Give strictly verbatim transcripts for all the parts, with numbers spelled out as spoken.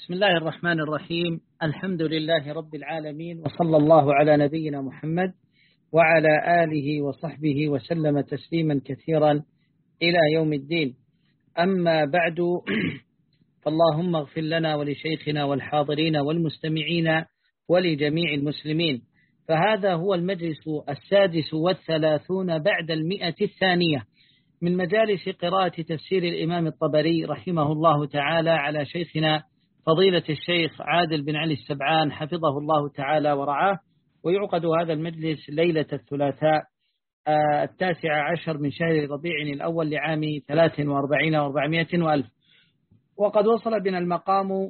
بسم الله الرحمن الرحيم. الحمد لله رب العالمين، وصلى الله على نبينا محمد وعلى آله وصحبه وسلم تسليما كثيرا إلى يوم الدين. أما بعد، فاللهم اغفر لنا ولشيخنا والحاضرين والمستمعين ولجميع المسلمين. فهذا هو المجلس السادس والثلاثون بعد المئة الثانية من مجالس قراءة تفسير الإمام الطبري رحمه الله تعالى على شيخنا فضيلة الشيخ عادل بن علي السبعان حفظه الله تعالى ورعاه. ويعقد هذا المجلس ليلة الثلاثاء التاسع عشر من شهر ربيع الأول لعام ثلاث وأربعين وأربعمائة وألف. وقد وصل بنا المقام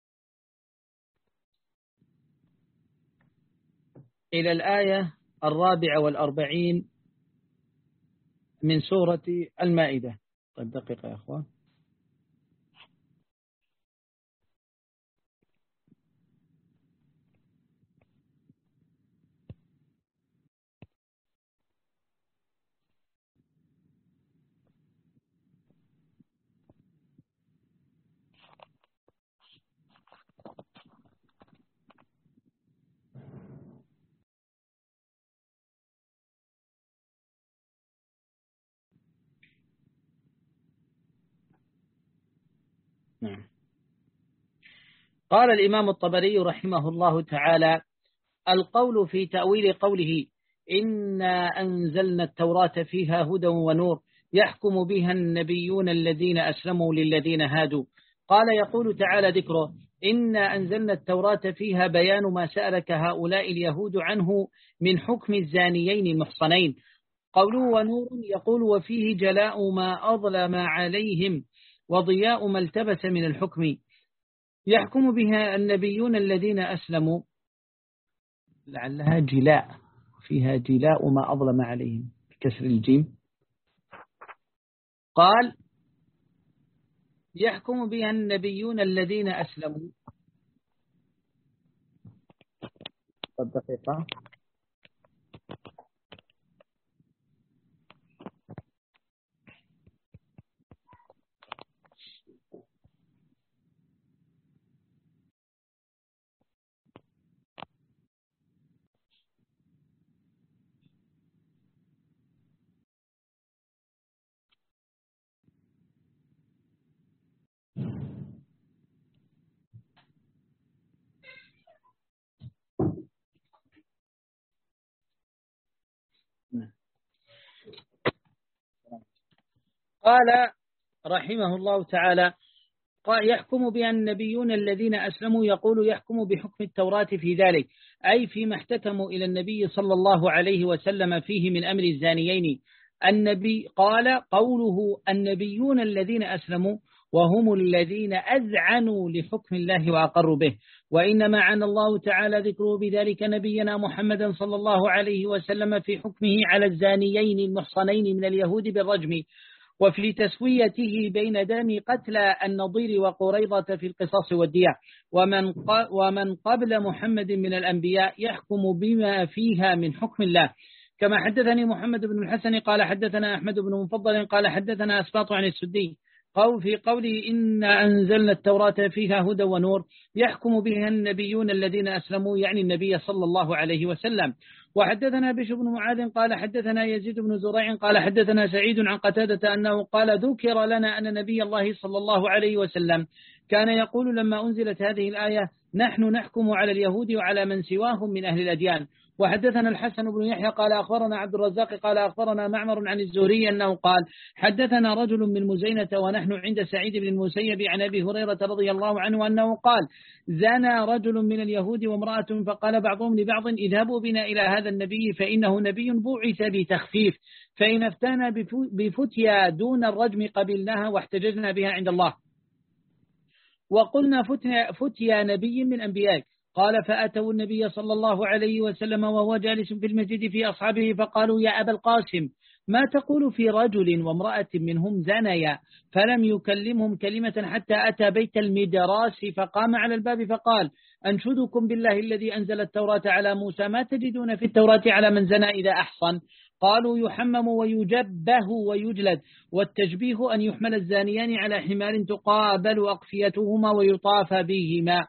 إلى الآية الرابعة والأربعين من سورة المائدة. طيب دقيقة يا أخوان. نعم. قال الإمام الطبري رحمه الله تعالى: القول في تأويل قوله إنا أنزلنا التوراة فيها هدى ونور يحكم بها النبيون الذين أسلموا للذين هادوا. قال يقول تعالى ذكره: إنا أنزلنا التوراة فيها بيان ما سألك هؤلاء اليهود عنه من حكم الزانيين المحصنين. قوله ونور يقول وفيه جلاء ما أظلم عليهم وضياء ما التبس من الحكم. يحكم بها النبيون الذين أسلموا، لعلها جلاء، فيها جلاء ما أظلم عليهم بكسر الجيم. قال يحكم بها النبيون الذين أسلموا. دقيقة. قال رحمه الله تعالى: قال يحكم بها النبيون الذين أسلموا. يقول يحكم بحكم التوراة في ذلك، أي فيما احتكموا إلى النبي صلى الله عليه وسلم فيه من أمر الزانيين. النبي قال قوله النبيون الذين أسلموا وهم الذين أذعنوا لحكم الله وأقروا به، وإنما عن الله تعالى ذكره بذلك نبينا محمدا صلى الله عليه وسلم في حكمه على الزانيين المحصنين من اليهود بالرجم، وفي تسويته بين دم قتلى النضير وقريضة في القصاص والدية. ومن ومن قبل محمد من الأنبياء يحكم بما فيها من حكم الله، كما حدثني محمد بن الحسن قال حدثنا أحمد بن مفضل قال حدثنا أسباط عن السدي قول في قوله إنا أنزلنا التوراة فيها هدى ونور يحكم بها النبيون الذين أسلموا، يعني النبي صلى الله عليه وسلم. وحدثنا بشر بن معاذ قال حدثنا يزيد بن زريع قال حدثنا سعيد عن قتادة أنه قال ذكر لنا أن نبي الله صلى الله عليه وسلم كان يقول لما أنزلت هذه الآية: نحن نحكم على اليهود وعلى من سواهم من أهل الأديان. وحدثنا الحسن بن يحيى قال أخبرنا عبد الرزاق قال أخبرنا معمر عن الزهري أنه قال حدثنا رجل من مزينة ونحن عند سعيد بن المسيب عن أبي هريرة رضي الله عنه أنه قال: زنى رجل من اليهود وامرأة، فقال بعضهم لبعض: اذهبوا بنا إلى هذا النبي فإنه نبي بعث بتخفيف، فإن افتانا بفتيا دون الرجم قبلناها واحتججنا بها عند الله، وقلنا فتيا نبي من أنبيائك. قال فأتوا النبي صلى الله عليه وسلم وهو جالس في المسجد في أصحابه فقالوا: يا أبا القاسم، ما تقول في رجل وامرأة منهم زنيا؟ فلم يكلمهم كلمة حتى أتى بيت المدراس فقام على الباب فقال: أنشدكم بالله الذي أنزل التوراة على موسى ما تجدون في التوراة على من زنى إذا أحصن. قالوا يحمم ويجبه ويجلد. والتجبيه أن يحمل الزانيان على حمار تقابل أقفيتهما ويطاف بهما.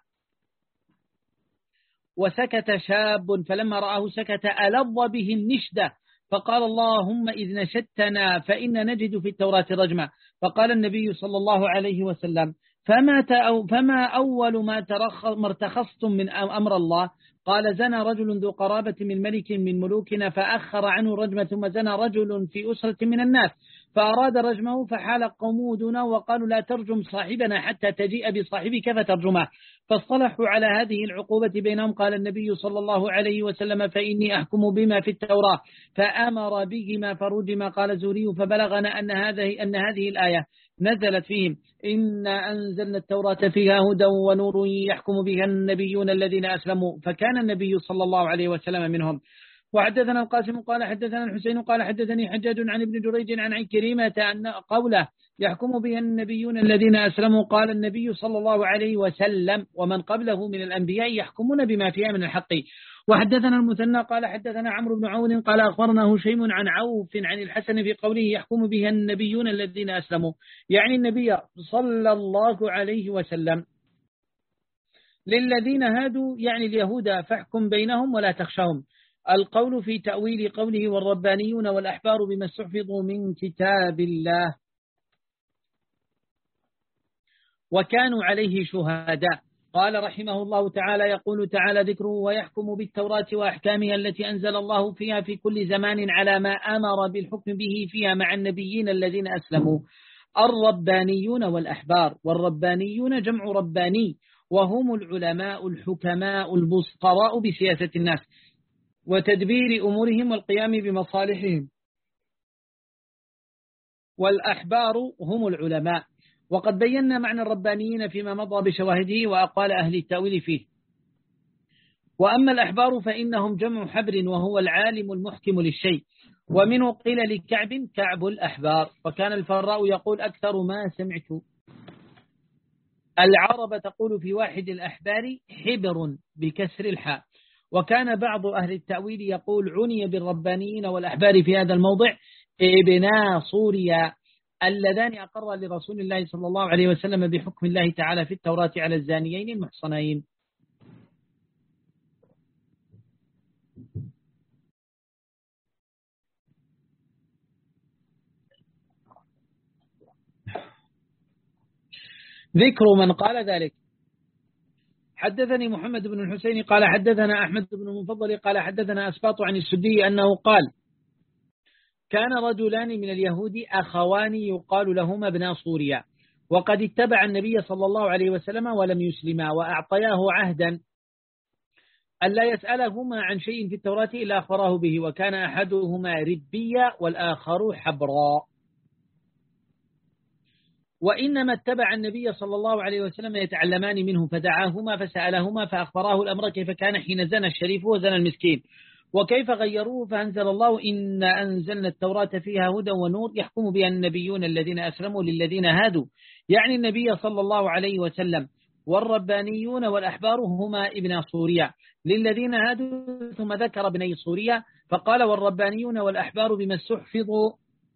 وسكت شاب فلما رآه سكت ألظ به النشدة فقال اللهم إذ نشدتنا فإن نجد في التوراة رجمة. فقال النبي صلى الله عليه وسلم فما, فما أول ما ارتخصتم من أمر الله؟ قال زنى رجل ذو قرابة من ملك من ملوكنا فأخر عنه الرجمة، ثم زنى رجل في أسرة من الناس فأراد رجمه فحال قومودنا وقالوا لا ترجم صاحبنا حتى تجيء بصاحبك فترجمه، فاصطلحوا على هذه العقوبة بينهم. قال النبي صلى الله عليه وسلم فإني أحكم بما في التوراة، فأمر بهما فرجم. قال زوري فبلغنا أن هذه, أن هذه الآية نزلت فيهم إنا أنزلنا التوراة فيها هدى ونور يحكم بها النبيون الذين أسلموا، فكان النبي صلى الله عليه وسلم منهم. وحدثنا القاسم قال حدثنا الحسين قال حدثني حجاج عن ابن جريج عن كريمة أن قوله يحكم بها النبيون الذين أسلموا قال النبي صلى الله عليه وسلم ومن قبله من الأنبياء يحكمون بما فيها من الحق. وحدثنا المثنى قال حدثنا عمرو بن عون قال أخبرنا هشيم عن عوف عن الحسن في قوله يحكم بها النبيون الذين أسلموا، يعني النبي صلى الله عليه وسلم. للذين هادوا يعني اليهود فاحكم بينهم ولا تخشهم. القول في تأويل قوله والربانيون والأحبار بما استحفظوا من كتاب الله وكانوا عليه شهداء. قال رحمه الله تعالى يقول تعالى ذكره ويحكم بالتوراة وأحكامها التي أنزل الله فيها في كل زمان على ما أمر بالحكم به فيها مع النبيين الذين أسلموا. الربانيون والأحبار، والربانيون جمع رباني وهم العلماء الحكماء البسطراء بسياسة الناس وتدبير أمورهم والقيام بمصالحهم. والأحبار هم العلماء. وقد بينا معنى الربانيين فيما مضى بشواهده وأقوال أهل التأويل فيه. وأما الأحبار فإنهم جمع حبر وهو العالم المحكم للشيء، ومنه قيل لكعب كعب الأحبار. وكان الفراء يقول أكثر ما سمعت العرب تقول في واحد الأحبار حبر بكسر الحاء. وكان بعض أهل التأويل يقول عني بالربانيين والأحبار في هذا الموضع ابنا صوريا اللذان أقر لرسول الله صلى الله عليه وسلم بحكم الله تعالى في التوراة على الزانيين المحصنين. ذكر من قال ذلك. حدثني محمد بن الحسين قال حدثنا أحمد بن المفضل قال حدثنا أسباط عن السدي أنه قال كان رجلان من اليهود أخوان يقال لهما ابنا صوريا، وقد اتبع النبي صلى الله عليه وسلم ولم يسلما، وأعطياه عهدا ألا يسألهما عن شيء في التوراة إلا أخبراه به، وكان أحدهما ربيا والآخر حبرا. وإنما اتبع النبي صلى الله عليه وسلم يتعلمان منه، فدعاهما فسألهما فأخبراه الأمر كيف كان حين زنى الشريف وزنى المسكين وكيف غيروه، فأنزل الله إن أنزلنا التوراة فيها هدى ونور يحكم بها النبيون الذين أسلموا للذين هادوا، يعني النبي صلى الله عليه وسلم. والربانيون والأحبار هما ابن صوريا للذين هادوا، ثم ذكر ابني صوريا فقال والربانيون والأحبار بما استحفظوا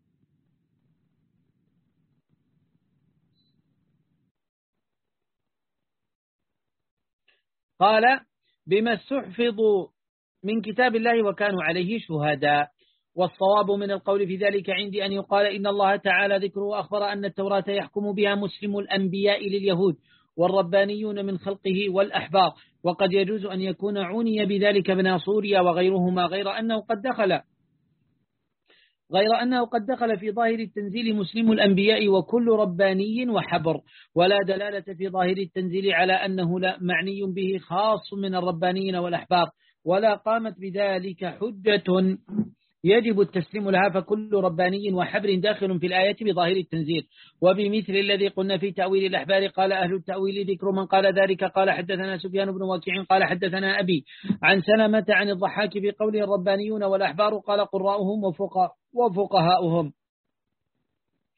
قال بما استحفظوا من كتاب الله وكانوا عليه شهداء. والصواب من القول في ذلك عندي أن يقال إن الله تعالى ذكره أخبر أن التوراة يحكم بها مسلم الأنبياء لليهود والربانيون من خلقه والأحبار، وقد يجوز أن يكون عني بذلك ابن صوريا وغيرهما، غير أنه قد دخل غير أنه قد دخل في ظاهر التنزيل مسلم الأنبياء وكل رباني وحبر، ولا دلالة في ظاهر التنزيل على أنه لا معني به خاص من الربانيين والأحبار، ولا قامت بذلك حجة يجب التسليم لها، فكل رباني وحبر داخل في الآية بظاهر التنزيل. وبمثل الذي قلنا في تأويل الأحبار قال أهل التأويل ذكر من قال ذلك. قال حدثنا سفيان بن وكيع قال حدثنا أبي عن سلمة عن الضحاك في قوله الربانيون والأحبار قال قراؤهم وفقهاؤهم.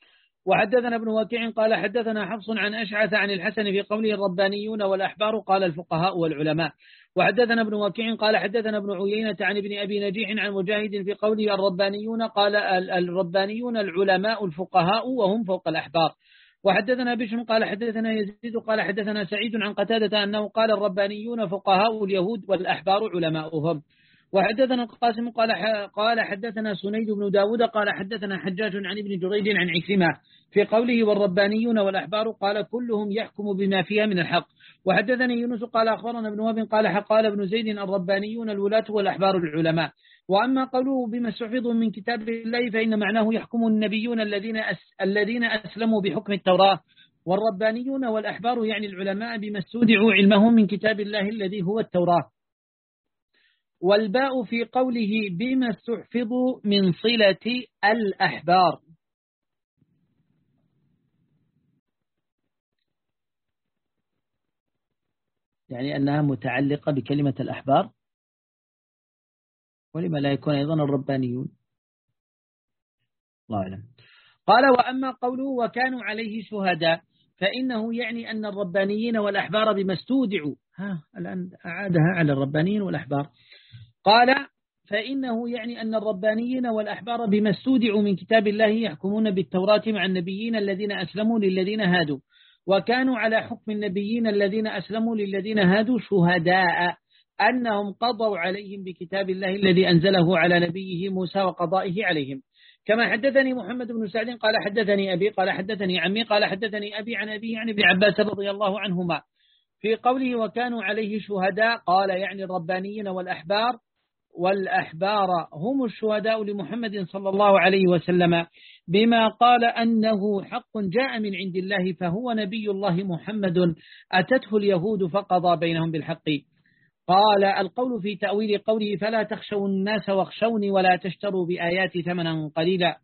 وحدثنا ابن وكيع قال حدثنا حفص عن أشعث عن الحسن في قوله الربانيون والأحبار قال الفقهاء والعلماء. وحدثنا ابن وكيع قال حدثنا ابن عيينة عن ابن أبي نجيح عن مجاهد في قوله الربانيون قال الربانيون العلماء الفقهاء وهم فوق الأحبار. وحدثنا بشر قال حدثنا يزيد قال حدثنا سعيد عن قتادة أنه قال الربانيون فقهاء اليهود والأحبار علماؤهم. وحدثنا القاسم قال قال حدثنا سنيد بن داود قال حدثنا حجاج عن ابن جريج عن عكرمة في قوله والربانيون والأحبار قال كلهم يحكم بما فيها من الحق. وحدثني يونس قال أخبرنا ابن وهب قال قال ابن زيد الربانيون الولاة والأحبار العلماء. وأما قوله بما استحفظوا من كتاب الله فإن معناه يحكم النبيون الذين أس الذين أسلموا بحكم التوراة، والربانيون والأحبار يعني العلماء بما استودعوا علمهم من كتاب الله الذي هو التوراة. والباء في قوله بما استحفظوا من صلة الأحبار، يعني أنها متعلقة بكلمة الأحبار، ولما لا يكون أيضا الربانيون؟ الله أعلم. قال وأما قوله وكانوا عليه شهداء فإنه يعني أن الربانيين والأحبار بما استودعوا، ها الآن أعادها على الربانيين والأحبار، قال فإنه يعني أن الربانيين والأحبار بما استودعوا من كتاب الله يحكمون بالتوراة مع النبيين الذين أسلموا للذين هادوا، وكانوا على حكم النبيين الذين أسلموا للذين هادوا شهداء أنهم قضوا عليهم بكتاب الله الذي أنزله على نبيه موسى وقضائه عليهم. كما حدثني محمد بن سعد قال حدثني أبي قال حدثني عمي قال حدثني أبي عن أبي عن ابن عباس رضي الله عنهما في قوله وكانوا عليه شهداء، قال يعني الربانيين والأحبار، والأحبار هم الشهداء لمحمد صلى الله عليه وسلم بما قال أنه حق جاء من عند الله فهو نبي الله محمد أتته اليهود فقضى بينهم بالحق. قال القول في تأويل قوله فلا تخشوا الناس واخشوني ولا تشتروا بآياتي ثمنا قليلا.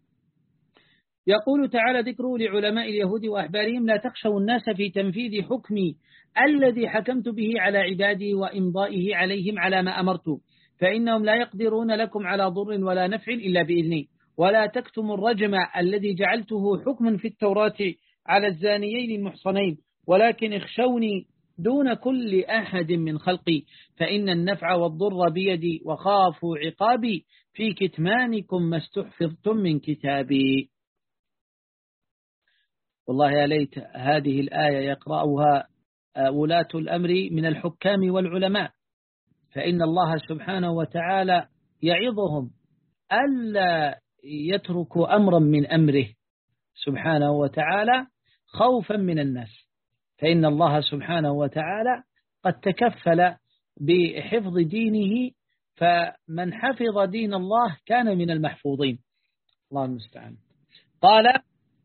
يقول تعالى ذكره لعلماء اليهود وأحبارهم لا تخشوا الناس في تنفيذ حكمي الذي حكمت به على عبادي وإمضائه عليهم على ما أمرت، فإنهم لا يقدرون لكم على ضر ولا نفع إلا بإذني، ولا تكتموا الرجم الذي جعلته حكما في التوراة على الزانيين المحصنين، ولكن اخشوني دون كل أحد من خلقي، فإن النفع والضر بيدي وخافوا عقابي في كتمانكم ما استحفظتم من كتابي. والله يا ليت هذه الآية يقرأها ولاة الأمر من الحكام والعلماء، فإن الله سبحانه وتعالى يعظهم ألا يتركوا أمرا من أمره سبحانه وتعالى خوفا من الناس، فإن الله سبحانه وتعالى قد تكفل بحفظ دينه، فمن حفظ دين الله كان من المحفوظين. الله المستعان. قال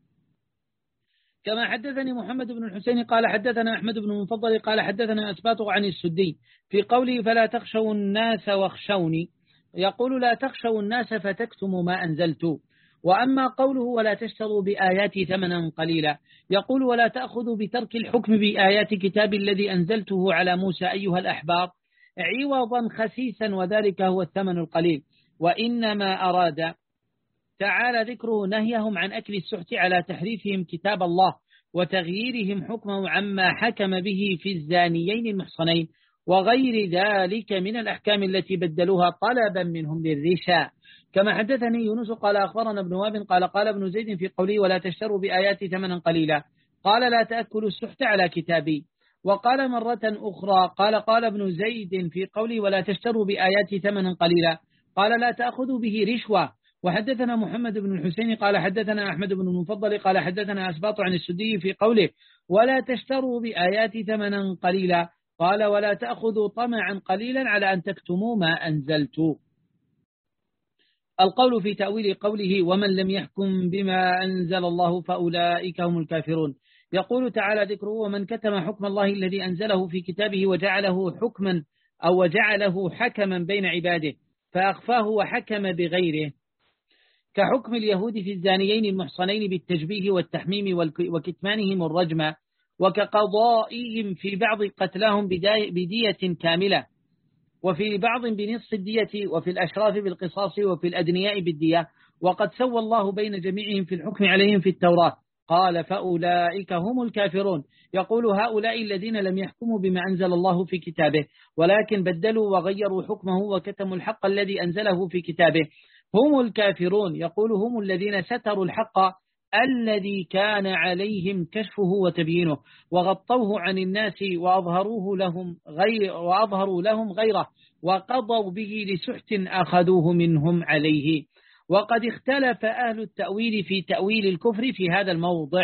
كما حدثني محمد بن الحسين قال حدثنا أحمد بن المفضل قال حدثنا أسباط عن السدي في قوله فلا تخشوا الناس واخشوني، يقول لا تخشوا الناس فتكتموا ما أنزلت. وأما قوله ولا تشتروا بآياتي ثمنا قليلا، يقول ولا تأخذوا بترك الحكم بآيات كتاب الذي أنزلته على موسى أيها الأحبار عوضا خسيسا، وذلك هو الثمن القليل، وإنما أراد تعالى ذكره نهيهم عن أكل السحت على تحريفهم كتاب الله وتغييرهم حكمه عما حكم به في الزانيين المحصنين وغير ذلك من الأحكام التي بدلوها طلبا منهم للرشا. كما حدثني يونس قال أخبرنا ابن وهب قال قال ابن زيد في قوله ولا تشتروا بآياتي ثمنا قليلا، قال لا تأكلوا السحت على كتابي. وقال مرة أخرى قال قال ابن زيد في قوله ولا تشتروا بآياتي ثمنا قليلا، قال لا تأخذوا به رشوة. وحدثنا محمد بن الحسين قال حدثنا أحمد بن المفضل قال حدثنا أسباط عن السدي في قوله ولا تشتروا بآياتي ثمنا قليلا، قال ولا تأخذوا طمعا قليلا على أن تكتموا ما أنزلت. القول في تأويل قوله ومن لم يحكم بما أنزل الله فأولئك هم الكافرون، يقول تعالى ذكره ومن كتم حكم الله الذي أنزله في كتابه وجعله حكما أو وجعله حكما بين عباده فأخفاه وحكم بغيره، كحكم اليهود في الزانيين المحصنين بالتشبيه والتحميم وكتمانهم الرجم، وكقضائهم في بعض قتلاهم بدية كاملة وفي بعض بنصف الدية، وفي الأشراف بالقصاص وفي الأدنياء بالدية، وقد سوى الله بين جميعهم في الحكم عليهم في التوراة. قال فأولئك هم الكافرون. يقول هؤلاء الذين لم يحكموا بما أنزل الله في كتابه ولكن بدلوا وغيروا حكمه وكتموا الحق الذي أنزله في كتابه هم الكافرون. يقول هم الذين ستروا الحق الذي كان عليهم كشفه وتبيينه وغطوه عن الناس وأظهروه لهم غير وأظهروا لهم غيره وقضوا به لسحت أخذوه منهم عليه. وقد اختلف أهل التأويل في تأويل الكفر في هذا الموضع،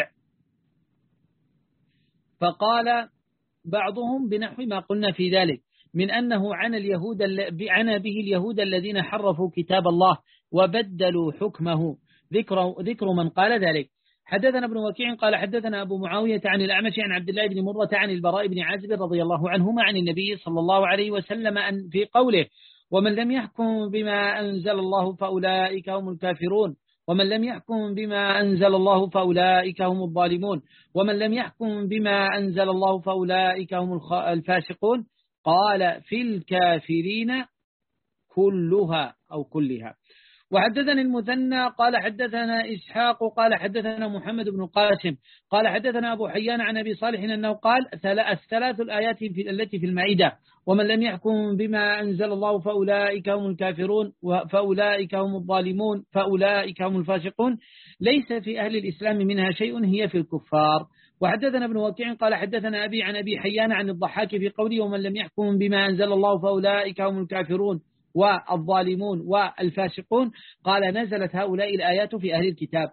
فقال بعضهم بنحو ما قلنا في ذلك من أنه عن اليهود عن به اليهود الذين حرفوا كتاب الله وبدلوا حكمه. ذكر ذكر من قال ذلك. حدثنا ابن وكيع قال حدثنا أبو معاوية عن الأعمش عن عبد الله بن مرة عن البراء بن عازب رضي الله عنهما عن النبي صلى الله عليه وسلم أن في قوله ومن لم يحكم بما أنزل الله فأولئك هم الكافرون ومن لم يحكم بما أنزل الله فأولئك هم الظالمون ومن لم يحكم بما أنزل الله فأولئك هم الفاسقون. قال في الكافرين كلها أو كلها. وحدثنا المثنى قال حدثنا إسحاق قال حدثنا محمد بن قاسم قال حدثنا أبو حيان عن أبي صالح أنه قال الثلاث الآيات في التي في المائدة ومن لم يحكم بما أنزل الله فأولئك هم الكافرون فأولئك هم الظالمون فأولئك هم الفاسقون ليس في أهل الإسلام منها شيء هي في الكفار. وحدثنا ابن وكيع قال حدثنا أبي عن أبي حيان عن الضحاك في قوله ومن لم يحكم بما أنزل الله فأولئك هم الكافرون والظالمون والفاسقون قال نزلت هؤلاء الآيات في أهل الكتاب.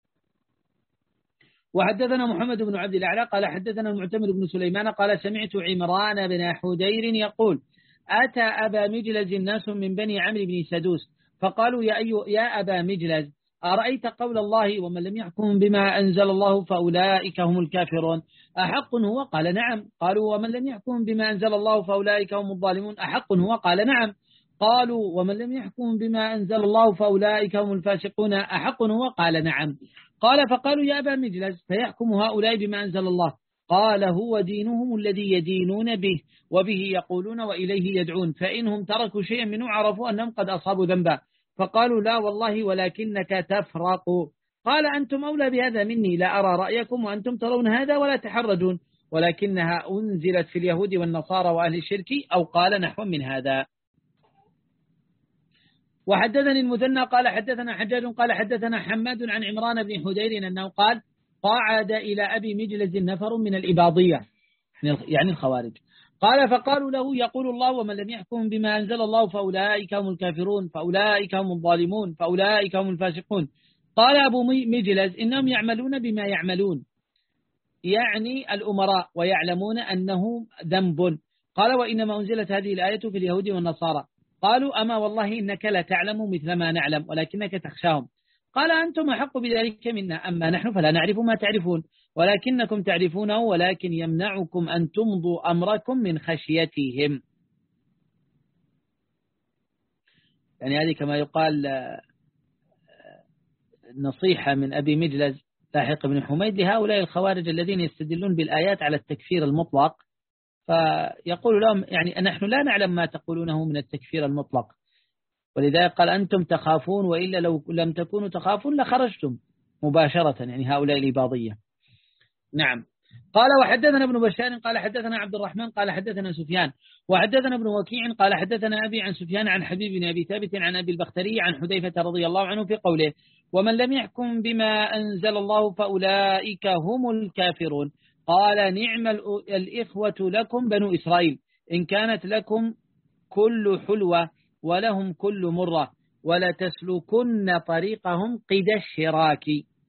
وحدثنا محمد بن عبد الأعلى قال حدثنا المعتمر بن سليمان قال سمعت عمران بن حدير يقول أتى أبا مجلز الناس من بني عمرو بن سدوس فقالوا يا, أيو يا أبا مجلز أرأيت قول الله ومن لم يحكم بما أنزل الله فأولئك هم الكافرون أحق هو؟ قال نعم. قالوا ومن لم يحكم بما أنزل الله فأولئك هم الظالمون أحق هو؟ قال نعم. قالوا ومن لم يحكم بما أنزل الله فأولئك هم الفاسقون أحق هو؟ قال نعم. قال فقالوا يا أبا مجلس فيحكم هؤلاء بما أنزل الله؟ قال هو دينهم الذي يدينون به وبه يقولون وإليه يدعون فإنهم تركوا شيئا منه عرفوا أنهم قد أصابوا ذنبا فقالوا لا والله ولكنك تفرق. قال أنتم أولى بهذا مني لا أرى رأيكم وأنتم ترون هذا ولا تحرجون ولكنها أنزلت في اليهود والنصارى وأهل الشرك أو قال نحو من هذا. وحدثني المثنى قال حدثنا حجاج قال حدثنا حماد عن عمران بن حدير أنه قال قعد إلى أبي مجلز نفر من الإباضية يعني الخوارج قال فقالوا له يقول الله ومن لم يحكم بما أنزل الله فأولئك هم الكافرون فأولئك هم الظالمون فأولئك هم الفاسقون. قال أبو مجلز إنهم يعملون بما يعملون يعني الأمراء ويعلمون أنه ذنب. قال وإنما أنزلت هذه الآية في اليهود والنصارى. قالوا أما والله إنك لا تعلم مثل ما نعلم ولكنك تخشاهم. قال أنتم أحق بذلك منا أما نحن فلا نعرف ما تعرفون ولكنكم تعرفونه ولكن يمنعكم أن تمضوا أمركم من خشيتهم. يعني هذه كما يقال نصيحة من أبي مجلز لاحق بن حميد لهؤلاء الخوارج الذين يستدلون بالآيات على التكفير المطلق فيقول لهم يعني نحن لا نعلم ما تقولونه من التكفير المطلق ولذلك قال أنتم تخافون وإلا لو لم تكونوا تخافون لخرجتم مباشرة يعني هؤلاء الإباضية. نعم. قال وحدثنا ابن بشار قال حدثنا عبد الرحمن قال حدثنا سفيان وحدثنا ابن وكيع قال حدثنا أبي عن سفيان عن حبيب بن أبي ثابت عن أبي البختري عن حذيفة رضي الله عنه في قوله ومن لم يحكم بما أنزل الله فأولئك هم الكافرون. قال نعم الإخوة لكم بنو إسرائيل إن كانت لكم كل حلوة ولهم كل مرة ولا تسلكن طريقهم قد الشراك.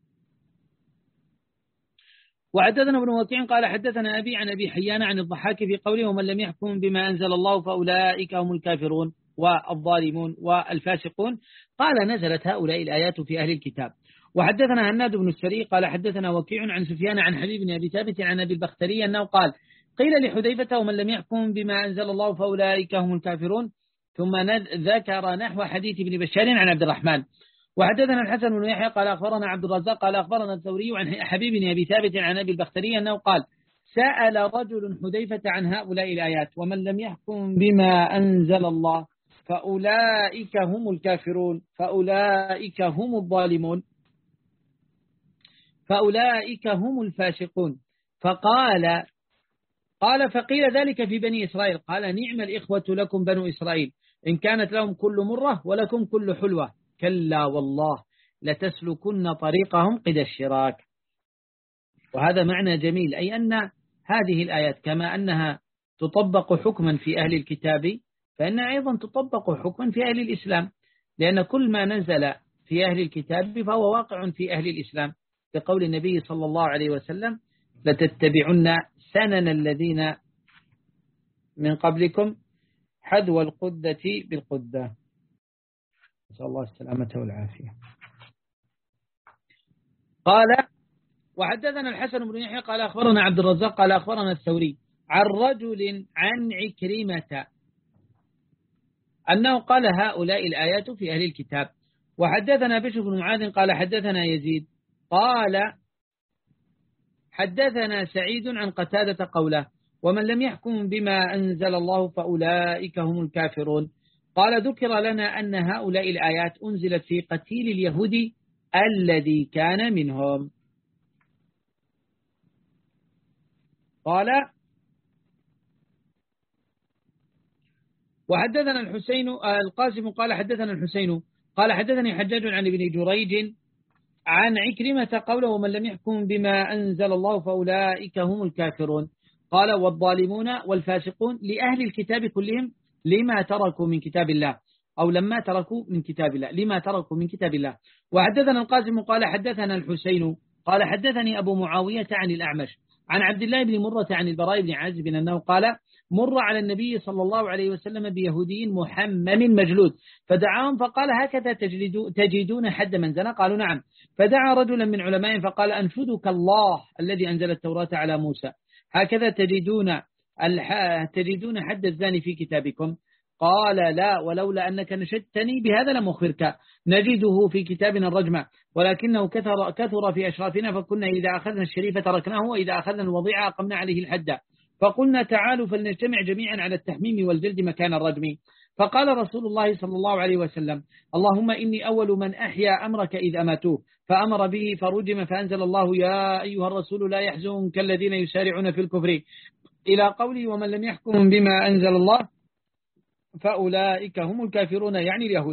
وحدثنا ابن وكيع قال حدثنا أبي عن أبي حيان عن الضحاك في قوله ومن لم يحكم بما أنزل الله فأولئك هم الكافرون والظالمون والفاسقون. قال نزلت هؤلاء الآيات في أهل الكتاب. وحدثنا هناد بن السري قال حدثنا وكيع عن سفيان عن حبيب بن أبي ثابت عن أبي البختري أنه قال قيل لحذيفة ومن لم يحكم بما أنزل الله فأولئك هم الكافرون ثم ذكر نحو حديث ابن بشار عن عبد الرحمن. وحدثنا الحسن بن يحيى قال أخبرنا عبد الرزاق قال أخبرنا الثوري عن حبيب بن أبي ثابت عن أبي البختري أنه قال سأل رجل حذيفة عن هؤلاء الآيات ومن لم يحكم بما أنزل الله فأولئك هم الكافرون، فأولئك هم الظالمون، فأولئك هم الفاسقون. فقال قال فقيل ذلك في بني إسرائيل، قال نعم الإخوة لكم بنو إسرائيل، إن كانت لهم كل مرة ولكم كل حلوة، كلا والله لتسلكن طريقهم قد الشراك. وهذا معنى جميل، أي أن هذه الآيات كما أنها تطبق حكما في أهل الكتاب فإنها أيضا تطبق حكما في أهل الإسلام، لأن كل ما نزل في أهل الكتاب فهو واقع في أهل الإسلام، كقول النبي صلى الله عليه وسلم لتتبعن سنن الذين من قبلكم حذو القدة بالقدة. نسأل الله السلامة والعافية. قال وحدثنا الحسن بن يحيى قال أخبرنا عبد الرزاق قال أخبرنا الثوري عن رجل عن عكرمة أنه قال هؤلاء الآيات في أهل الكتاب. وحدثنا بشر بن معاذ قال حدثنا يزيد قال حدثنا سعيد عن قتادة قوله ومن لم يحكم بما أنزل الله فأولئك هم الكافرون. قال ذكر لنا أن هؤلاء الآيات أنزلت في قتيل اليهود الذي كان منهم. قال وحدثنا الحسين القاسم قال حدثنا الحسين قال حدثني حجاج عن ابن جريج عن عكرمة قوله ومن لم يحكم بما أنزل الله فأولئك هم الكافرون. قال والظالمون والفاسقون لأهل الكتاب كلهم لما تركوا من كتاب الله، أو لما تركوا من كتاب الله لما تركوا من كتاب الله. وحدثنا القاسم قال حدثنا الحسين قال حدثني أبو معاوية عن الأعمش عن عبد الله بن مرة عن البراء بن عازب أنه قال مر على النبي صلى الله عليه وسلم بيهودي محمم مجلود فدعاهم فقال هكذا تجدون حد من زنى؟ قالوا نعم. فدعا رجلا من علمائهم فقال أنشدك الله الذي أنزل التوراة على موسى هكذا تجدون تجدون حد الزاني في كتابكم؟ قال لا، ولولا أنك نشدتني بهذا لم أخبرك، نجده في كتابنا الرجمة ولكنه كثر, كثر في أشرافنا فكنا إذا أخذنا الشريف تركناه وإذا أخذنا الوضيع أقمنا عليه الحد، فقلنا تعالوا فلنجتمع جميعا على التحميم والجلد مكان الرجم. فقال رسول الله صلى الله عليه وسلم اللهم إني أول من أحيا أمرك إذ أماتوه فأمر به فرجم فأنزل الله يا أيها الرسول لا يحزنك الذين يسارعون في الكفر إلى قولي ومن لم يحكم بما أنزل الله فأولئك هم الكافرون يعني اليهود،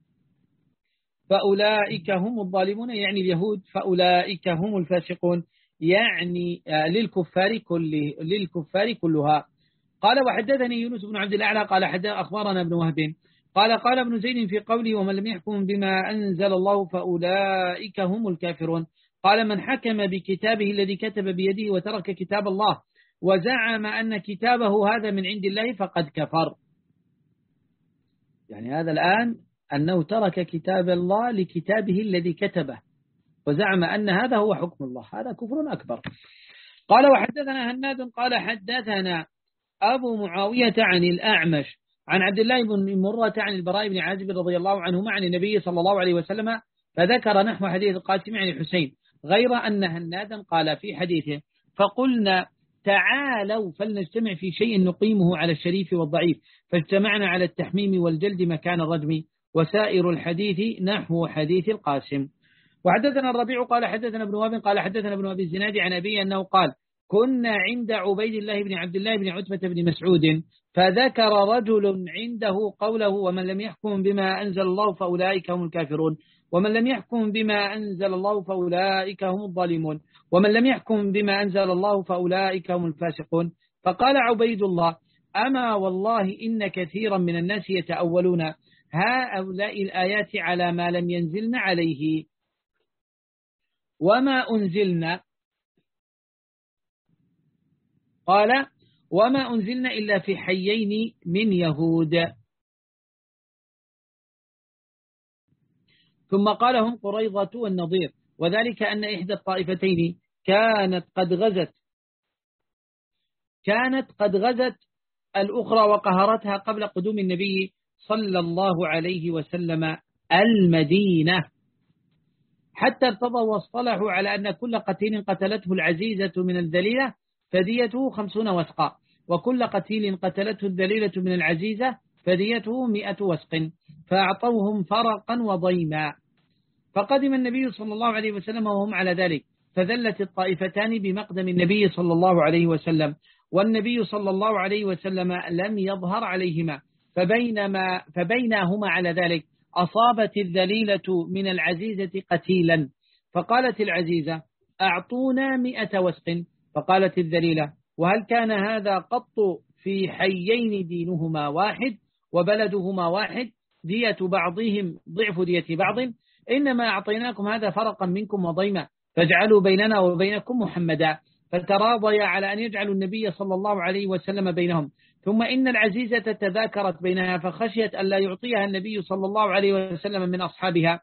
فأولئك هم الظالمون يعني اليهود، فأولئك هم الفاسقون يعني للكفار كله للكفار كلها. قال وحدثني يونس بن عبد الأعلى قال حدث أخبرنا ابن وهب قال قال ابن زيد في قوله ومن لم يحكم بما أنزل الله فأولئك هم الكافرون. قال من حكم بكتابه الذي كتب بيده وترك كتاب الله وزعم أن كتابه هذا من عند الله فقد كفر. يعني هذا الآن أنه ترك كتاب الله لكتابه الذي كتبه وزعم أن هذا هو حكم الله، هذا كفر أكبر. قال وحدثنا هناد قال حدثنا أبو معاوية عن الأعمش عن عبد الله بن مرة عن البراء بن عازب رضي الله عنهما عن النبي صلى الله عليه وسلم فذكر نحو حديث القاسم عن الحسين غير أن هنادا قال في حديثه فقلنا تعالوا فلنجتمع في شيء نقيمه على الشريف والضعيف فاجتمعنا على التحميم والجلد مكان الرجم وسائر الحديث نحو حديث القاسم. وحدثنا الربيع قال حدثنا ابن وهب قال حدثنا ابن أبي الزناد عن أبي أنه قال كنا عند عبيد الله بن عبد الله بن عتبة بن مسعود فذكر رجل عنده قوله ومن لم يحكم بما أنزل الله فأولئك هم الكافرون ومن لم يحكم بما أنزل الله فأولئك هم الظالمون ومن لم يحكم بما أنزل الله فأولئك هم الفاسقون. فقال عبيد الله أما والله إن كثيرا من الناس يتأولون هؤلاء الآيات على ما لم ينزلن عليه وما أنزلنا قال وما أنزلنا إلا في حيين من يهود. ثم قال هم قريظة والنضير وذلك أن إحدى الطائفتين كانت قد غزت كانت قد غزت الأخرى وقهرتها قبل قدوم النبي صلى الله عليه وسلم المدينة حتى ارتضوا واصطلحوا على أن كل قتيل قتلته العزيزة من الذليلة فديته خمسون وثقا وكل قتيل قتلته الذليلة من العزيزة فديته مئة وسق، فأعطوهم فرقا وضيما. فقدم النبي صلى الله عليه وسلم وهم على ذلك، فذلت الطائفتان بمقدم النبي صلى الله عليه وسلم، والنبي صلى الله عليه وسلم لم يظهر عليهما. فبينما فبينهما على ذلك أصابت الذليلة من العزيزة قتيلا، فقالت العزيزة: أعطونا مئة وسق. فقالت الذليلة: وهل كان هذا قط في حيين دينهما واحد وبلدهما واحد، دية بعضهم ضعف دية بعض؟ إنما أعطيناكم هذا فرقا منكم وضيما، فاجعلوا بيننا وبينكم محمدا. فتراضيا على أن يجعلوا النبي صلى الله عليه وسلم بينهم. ثم إن العزيزة تذاكرت بينها، فخشيت أن لا يعطيها النبي صلى الله عليه وسلم من أصحابها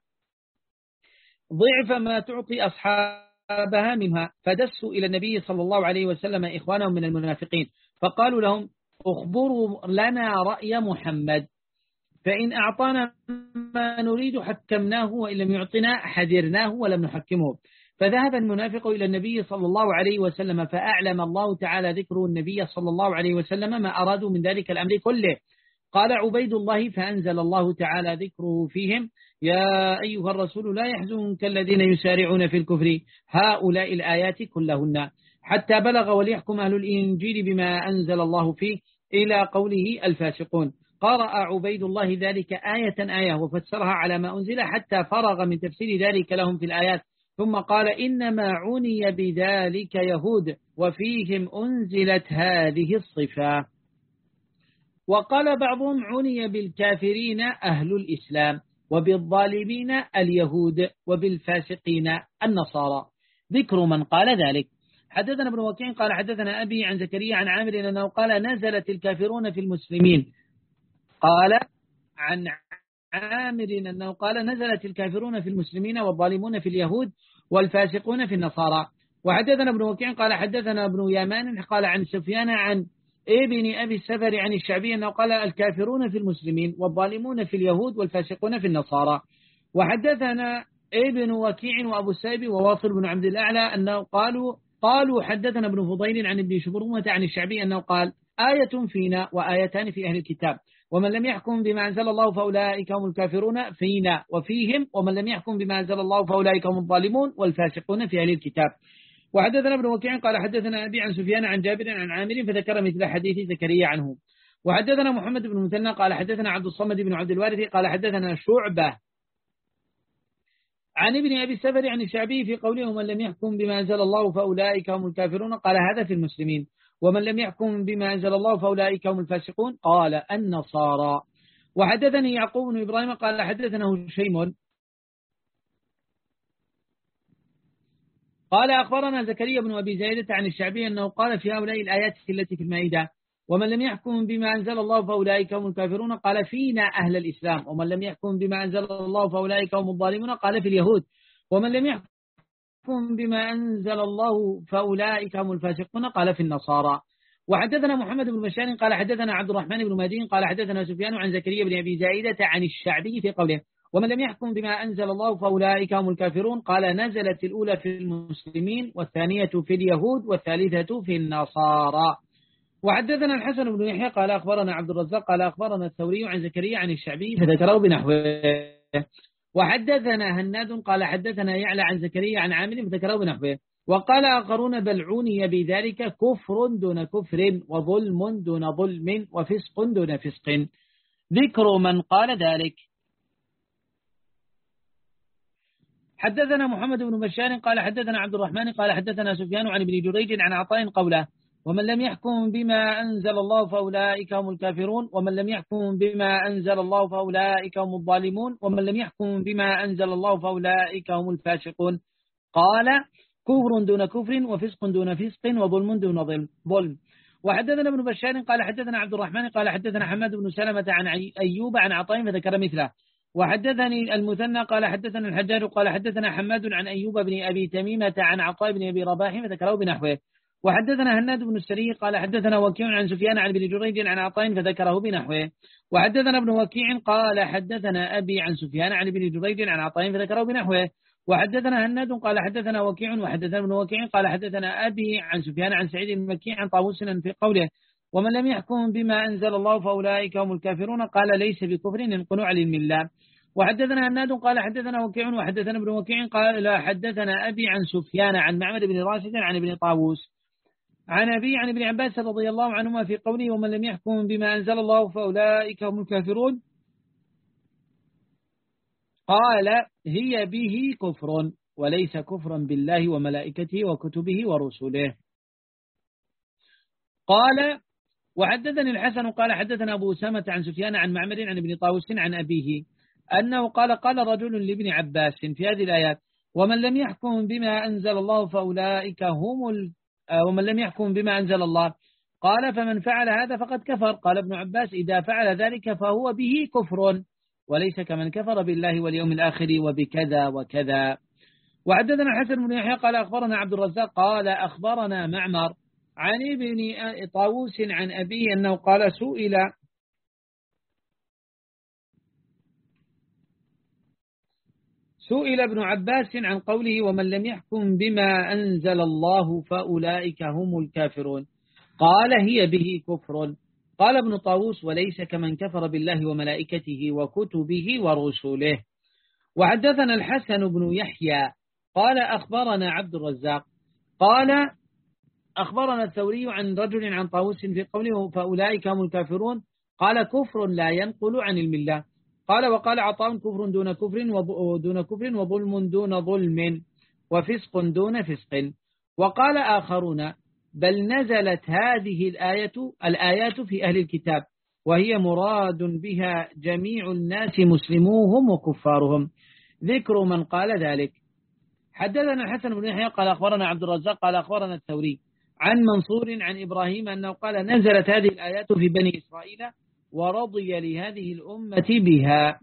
ضعف ما تعطي أصحابها منها، فدسوا إلى النبي صلى الله عليه وسلم إخوانهم من المنافقين، فقالوا لهم: اخبروا لنا رأي محمد، فإن أعطانا ما نريد حكمناه، وإن لم يعطنا حذرناه ولم نحكمه. فذهب المنافق إلى النبي صلى الله عليه وسلم، فأعلم الله تعالى ذكره النبي صلى الله عليه وسلم ما أرادوا من ذلك الأمر كله. قال عبيد الله: فأنزل الله تعالى ذكره فيهم: يا أيها الرسول لا يحزنك الذين يسارعون في الكفر، هؤلاء الآيات كلهن، حتى بلغ وليحكم أهل الإنجيل بما أنزل الله فيه، إلى قوله الفاسقون. قرأ عبيد الله ذلك آية آية وفسرها على ما أنزل، حتى فرغ من تفسير ذلك لهم في الآيات، ثم قال: إنما عني بذلك يهود وفيهم أنزلت هذه الصفة. وقال بعضهم: عني بالكافرين أهل الإسلام، وبالظالمين اليهود، وبالفاسقين النصارى. ذكر من قال ذلك. حدثنا ابن وكيع قال حدثنا أبي عن زكريا عن عامر أنه قال: نزلت الكافرون في المسلمين. قال عن عامر أنه قال: نزلت الكافرون في المسلمين، والظالمون في اليهود، والفاسقون في النصارى. وحدثنا ابن وكيع قال حدثنا ابن يمان قال عن سفيان عن ابن أبي السفر عن الشعبي أنه قال: الكافرون في المسلمين، والظالمون في اليهود، والفاسقون في النصارى. وحدثنا ابن وكيع وأبو السائب وواصل بن عبد الأعلى أنه قالوا قالوا حدثنا ابن فضيل عن ابن شبرمة عن الشعبي أنه قال: آية فينا وآيتان في أهل الكتاب، ومن لم يحكم بما أنزل الله فأولئك هم الكافرون فينا وفيهم، ومن لم يحكم بما أنزل الله فأولئك هم الظالمون والفاسقون في أهل الكتاب. وحدثنا ابن وكيع قال حدثنا أبي عن سفيان عن جابر عن عامر، فذكر مثل حديث زكريا عنه. وحدثنا محمد بن مثنى قال حدثنا عبد الصمد بن عبد الوارث قال حدثنا شعبة عن ابن أبي السفر عن الشعبي في قوله: ومن لم يحكم بما أنزل الله فأولئك هم الكافرون، قال: هذا في المسلمين. ومن لم يحكم بما أنزل الله فأولئك هم الفاسقون، قال: النصارى. وحدثني يعقوب بن إبراهيم قال حدثنا هشيم قال أخبرنا زكريا بن أبي زايدة عن الشعبي أنه قال في هؤلاء الآيات التي في المائدة: ومن لم يحكم بما أنزل الله فأولئك هم الكافرون، قال: فينا أهل الإسلام. ومن لم يحكم بما أنزل الله فأولئك هم الظالمون، قال: في اليهود. ومن لم يحكم بما أنزل الله فأولئك هم الفاسقون، قال: في النصارى. وحدثنا محمد بن بشار قال حدثنا عبد الرحمن بن مهدي قال حدثنا سفيان عن زكريا بن أبي زايدة عن الشعبي في قوله: ومن لم يحكم بما أنزل الله فأولئك هم الكافرون، قال: نزلت الأولى في المسلمين، والثانية في اليهود، والثالثة في النصارى. وحدثنا الحسن بن يحيى قال أخبرنا عبد الرزاق قال أخبرنا الثوري عن زكريا عن الشعبي فذكره بنحوه. وحدثنا هناد قال حدثنا يعلى عن زكريا عن عامر فذكره بنحوه. وقال آخرون: بل عني بذلك كفر دون كفر، وظلم دون ظلم، وفسق دون فسق. ذكر من قال ذلك. حدثنا محمد بن بشار قال حدثنا عبد الرحمن قال حدثنا سفيان عن ابن جريج عن عطاء قوله: ومن لم يحكم بما أنزل الله فأولئك هم الكافرون، ومن لم يحكم بما أنزل الله فأولئك هم الظالمون، ومن لم يحكم بما أنزل الله فأولئك هم الفاسقون. قال: كفر دون كفر، وفسق دون فسق، وظلم دون ظلم ظلم. وحدثنا ابن بشار قال حدثنا عبد الرحمن قال حدثنا حماد بن سلمة عن أيوب عن عطاء فذكر مثله. وحدثني المثنى قال حدثنا الحجاج قال حدثنا حماد عن أيوب بن أبي تميمة عن عطاء بن أبي رباح فذكره بنحوه. وحدثنا هناد بن السري قال حدثنا وكيع عن سفيان عن بن جريج عن عطاء فذكره بنحوه. وحدثنا ابن وكيع قال حدثنا أبي عن سفيان عن بن جريج عن عطاء فذكره بنحوه. وحدثنا هناد قال حدثنا وكيع وحدثنا ابن وكيع قال حدثنا أبي عن سفيان عن سعيد المكي عن طاووس في قوله: ومن لم يحكم بما أنزل الله فأولئك هم الكافرون قال ليس بكفر ينقلع عن الملة. وحدثنا هناد قال حدثنا وكيع وحدثنا ابن وكيع قال حدثنا أبي عن سفيان عن معمر بن راشد عن ابن طاووس عن أبي عن ابن عباس رضي الله عنهما في قوله ومن لم يحكم بما أنزل الله فأولئك هم الكافرون قال هي به كفر وليس كفرا بالله وملائكته وكتبه ورسله. قال وحدثني الحسن قال حدثنا أبو أسامة عن سفيان عن معمر عن ابن طاووس عن أبيه أنه قال قال رجل لابن عباس في هذه الآيات ومن لم يحكم بما أنزل الله فأولئك هم ال... ومن لم يحكم بما أنزل الله قال فمن فعل هذا فقد كفر. قال ابن عباس إذا فعل ذلك فهو به كفر وليس كمن كفر بالله واليوم الآخر وبكذا وكذا. وحدثنا الحسن بن يحيى قال أخبرنا عبد الرزاق قال أخبرنا معمر عن ابن طاووس عن أبيه أنه قال سئل سئل ابن عباس عن قوله ومن لم يحكم بما أنزل الله فأولئك هم الكافرون قال هي به كفر. قال ابن طاووس وليس كمن كفر بالله وملائكته وكتبه ورسله. وحدثنا الحسن بن يحيى قال أخبرنا عبد الرزاق قال أخبرنا الثوري عن رجل عن طاووس في قوله فأولئك هم الكافرون قال كفر لا ينقل عن الملة. قال وقال عطاء كفر دون كفر ودون كفر وظلم دون ظلم وفسق دون فسق. وقال آخرون بل نزلت هذه الآية الآيات في أهل الكتاب وهي مراد بها جميع الناس مسلموهم وكفارهم ذكر من قال ذلك. حدثنا الحسن بن يحيى قال أخبرنا عبد الرزاق قال أخبرنا الثوري عن منصور عن إبراهيم أنه قال نزلت هذه الآيات في بني إسرائيل ورضي لهذه الأمة بها.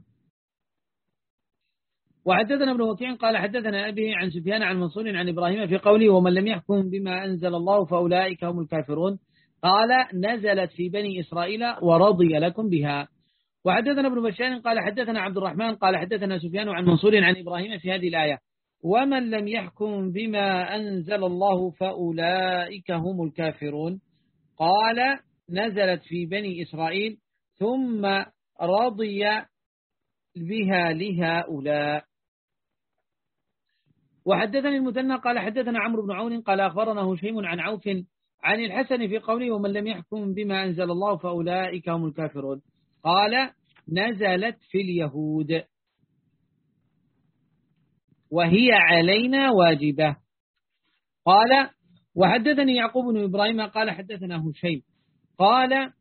وحدثنا ابن وكيع قال حدثنا أبي عن سفيان عن منصور عن إبراهيم في قوله ومن لم يحكم بما أنزل الله فأولئك هم الكافرون قال نزلت في بني إسرائيل ورضي لكم بها. وحدثنا ابن بشار قال حدثنا عبد الرحمن قال حدثنا سفيان عن منصور عن إبراهيم في هذه الآية ومن لم يحكم بما أنزل الله فأولئك هم الكافرون قال نزلت في بني إسرائيل ثم رضي بها لهؤلاء. وحدثني المثنى قال حدثنا عمرو بن عون قال أخبرنا هشيم عن عوف عن الحسن في قوله ومن لم يحكم بما أنزل الله فأولئك هم الكافرون قال نزلت في اليهود وهي علينا واجبة. قال وحدثني يعقوب بن إبراهيم قال حدثنا هشيم قال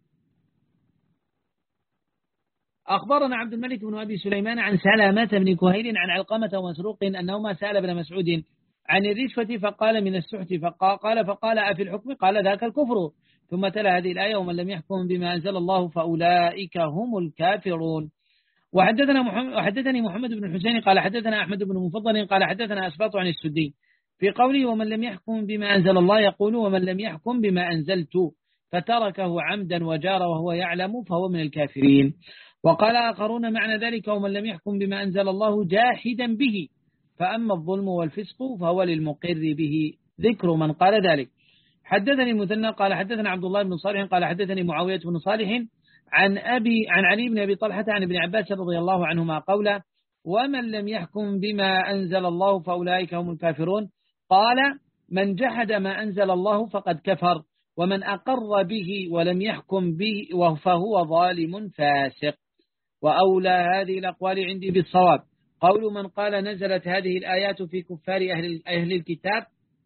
أخبرنا عبد الملك بن أبي سليمان عن سلامة بن كهيل عن علقمة ومسروق أنهما سأل ابن مسعود عن الرشوة فقال من السحت فقال فقال أفي الحكم قال ذاك الكفر ثم تلا هذه الآية ومن لم يحكم بما أنزل الله فأولئك هم الكافرون. وحدثنا محمد وحدثني محمد بن الحسين قال حدثنا أحمد بن مفضل قال حدثنا أسباط عن السدي في قوله ومن لم يحكم بما أنزل الله يقول ومن لم يحكم بما أنزلت فتركه عمدا وجار وهو يعلم فهو من الكافرين. وقال آخرون معنى ذلك ومن لم يحكم بما أنزل الله جاحدا به فأما الظلم والفسق فهو للمقر به ذكر من قال ذلك. حدثني المثنى قال حدثنا عبد الله بن صالح قال حدثني معاوية بن صالح عن أبي عن علي بن أبي طلحة عن ابن عباس رضي الله عنهما قوله ومن لم يحكم بما أنزل الله فأولئك هم الكافرون قال من جحد ما أنزل الله فقد كفر ومن أقر به ولم يحكم به فهو ظالم فاسق. وأولى هذه الأقوال عندي بالصواب قول من قال نزلت هذه الآيات في كفار أهل, أهل الكتاب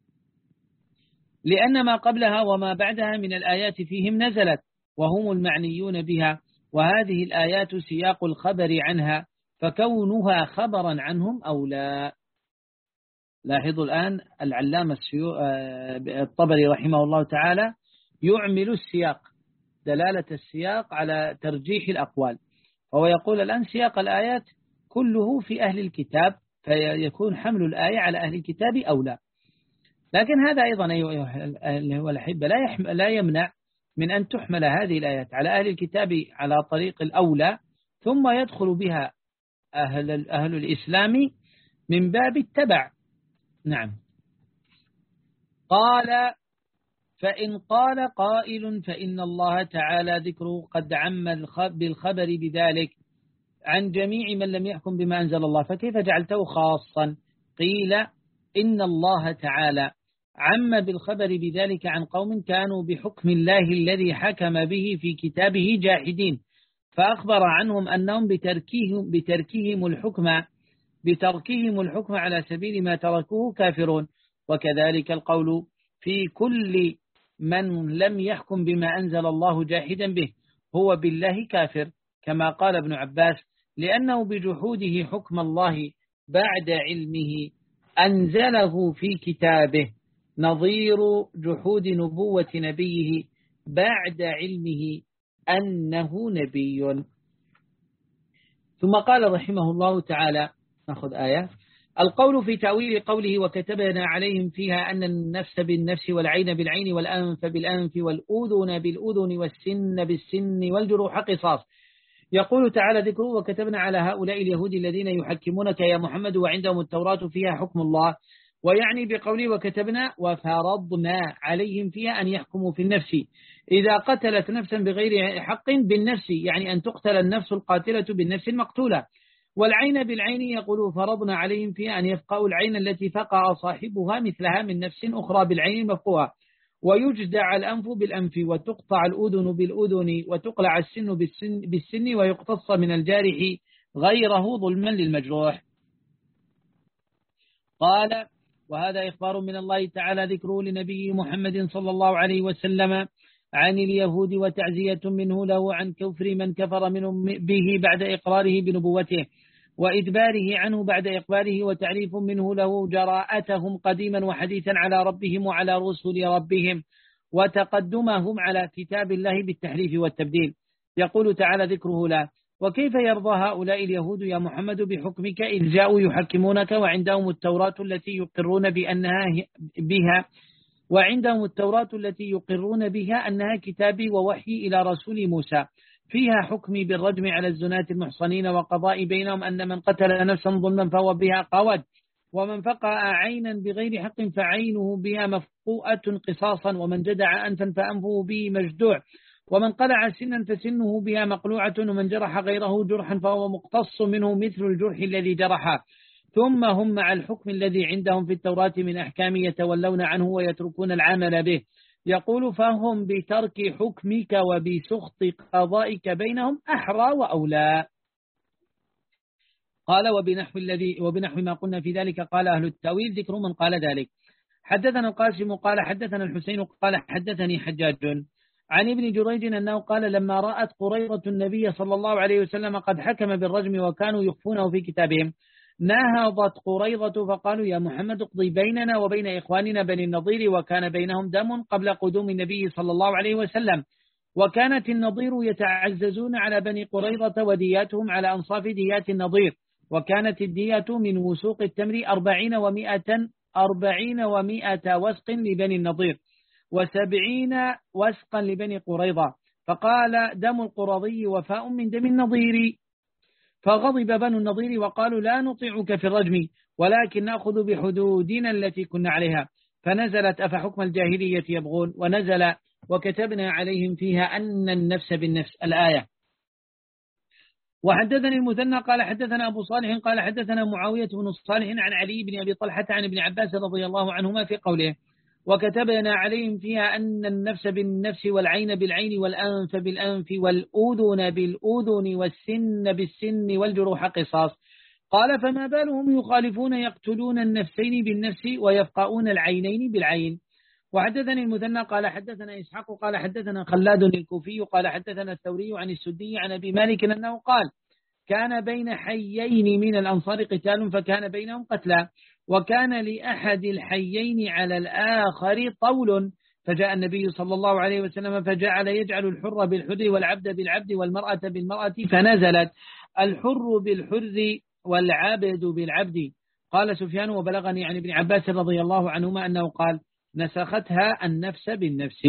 لأن ما قبلها وما بعدها من الآيات فيهم نزلت وهم المعنيون بها وهذه الآيات سياق الخبر عنها فكونها خبرا عنهم أولى. لاحظوا الآن العلامة الطبري رحمه الله تعالى يعمل السياق دلالة السياق على ترجيح الأقوال وهو يقول الآن سياق الآيات كله في أهل الكتاب فيكون حمل الآية على أهل الكتاب أولى. لكن هذا أيضا أيها الأحبة لا يمنع من أن تحمل هذه الآيات على أهل الكتاب على طريق الأولى ثم يدخل بها أهل, أهل الإسلام من باب التبع. نعم. قال فإن قال قائل فإن الله تعالى ذكره قد عم بالخبر بذلك عن جميع من لم يحكم بما أنزل الله، فكيف جعلته خاصا؟ قيل إن الله تعالى عم بالخبر بذلك عن قوم كانوا بحكم الله الذي حكم به في كتابه جاحدين، فأخبر عنهم أنهم بتركهم, بتركهم الحكم بتركهم الحكم على سبيل ما تركوه كافرون. وكذلك القول في كل من لم يحكم بما أنزل الله جاحدا به هو بالله كافر، كما قال ابن عباس لأنه بجحوده حكم الله بعد علمه أنزله في كتابه، نظير جحود نبوة نبيه بعد علمه أنه نبي. ثم قال رحمه الله تعالى، نأخذ آية: القول في تأويل قوله وكتبنا عليهم فيها أن النفس بالنفس والعين بالعين والأنف بالأنف والأذن بالأذن والسن بالسن والجروح قصاص. يقول تعالى ذكره وكتبنا على هؤلاء اليهود الذين يحكمونك يا محمد وعندهم التوراة فيها حكم الله، ويعني بقوله وكتبنا وفرضنا عليهم فيها أن يحكموا في النفس إذا قتلت نفسا بغير حق بالنفس، يعني أن تقتل النفس القاتلة بالنفس المقتولة. والعين بالعين يقول فرضنا عليهم فيها أن يفقأوا العين التي فقع صاحبها مثلها من نفس أخرى بالعين المفقوة، ويجدع الأنف بالأنف، وتقطع الأذن بالأذن، وتقلع السن بالسن, بالسن ويقتص من الجارح غيره ظلما للمجروح. قال: وهذا إخبار من الله تعالى ذكره لنبي محمد صلى الله عليه وسلم عن اليهود، وتعزية منه له عن كفر من كفر منهم به بعد إقراره بنبوته، وإدباره عنه بعد إقباله، وتعريف منه له جراءتهم قديما وحديثا على ربهم وعلى رسل ربهم، وتقدمهم على كتاب الله بالتحريف والتبديل. يقول تعالى ذكره له: وكيف يرضى هؤلاء اليهود يا محمد بحكمك إذ جاءوا يحكمونك وعندهم التوراة التي يقرون بأنها بها وعندهم التوراة التي يقرون بها أنها كتابي ووحي إلى رسول موسى فيها حكمي بالرجم على الزناة المحصنين، وقضاء بينهم أن من قتل نفسا ظلما فهو بها قود، ومن فقع عينا بغير حق فعينه بها مفقوءة قصاصا، ومن جدع أنفا فأنفه به مجدوع، ومن قلع سنا فسنه بها مقلوعة، ومن جرح غيره جرحا فهو مقتص منه مثل الجرح الذي جرحه. ثم هم مع الحكم الذي عندهم في التوراة من أحكام يتولون عنه ويتركون العمل به. يقول: فهم بترك حكمك وبسخط قضائك بينهم أحرى وأولى. قال: وبنحو الذي وبنحو ما قلنا في ذلك قال أهل التأويل ذكر من قال ذلك. حدثنا القاسم قال حدثنا الحسين قال حدثني حجاج عن ابن جريج أنه قال: لما رأت قريظة النبي صلى الله عليه وسلم قد حكم بالرجم وكانوا يخفونه في كتابهم، نهضت قريظة فقالوا: يا محمد اقضي بيننا وبين إخواننا بني النضير، وكان بينهم دم قبل قدوم النبي صلى الله عليه وسلم، وكانت النضير يتعززون على بني قريظة ودياتهم على أنصاف ديات النضير، وكانت الدية من وسوق التمر أربعين ومائة أربعين ومائة وسق لبني النضير، وسبعين وسقا لبني قريظة، فقال: دم القرظي وفاء من دم النضير. فغضب بنو النضير وقالوا: لا نطيعك في الرجم، ولكن نأخذ بحدودنا التي كنا عليها. فنزلت: أفحكم الجاهلية يبغون، ونزل: وكتبنا عليهم فيها أن النفس بالنفس، الآية. وحدثني المثنى قال حدثنا أبو صالح قال حدثنا معاوية بن صالح عن علي بن أبي طلحة عن ابن عباس رضي الله عنهما في قوله: وكتبنا عليهم فيها أن النفس بالنفس والعين بالعين والأنف بالأنف والأذن بالأذن والسن بالسن والجروح قصاص. قال: فما بالهم يخالفون يقتلون النفسين بالنفس ويفقؤون العينين بالعين. وحدثني المثنى قال حدثنا إسحاق قال حدثنا خلاد الكوفي قال حدثنا الثوري عن السدي عن أبي مالك أنه قال: كان بين حيين من الأنصار قتال فكان بينهم قتلى، وكان لأحد الحيين على الآخر طول، فجاء النبي صلى الله عليه وسلم فجعل يجعل الحر بالحر والعبد بالعبد والمرأة بالمرأة، فنزلت: الحر بالحر والعبد بالعبد. قال سفيان: وبلغني عن ابن عباس رضي الله عنهما أنه قال: نسختها النفس بالنفس.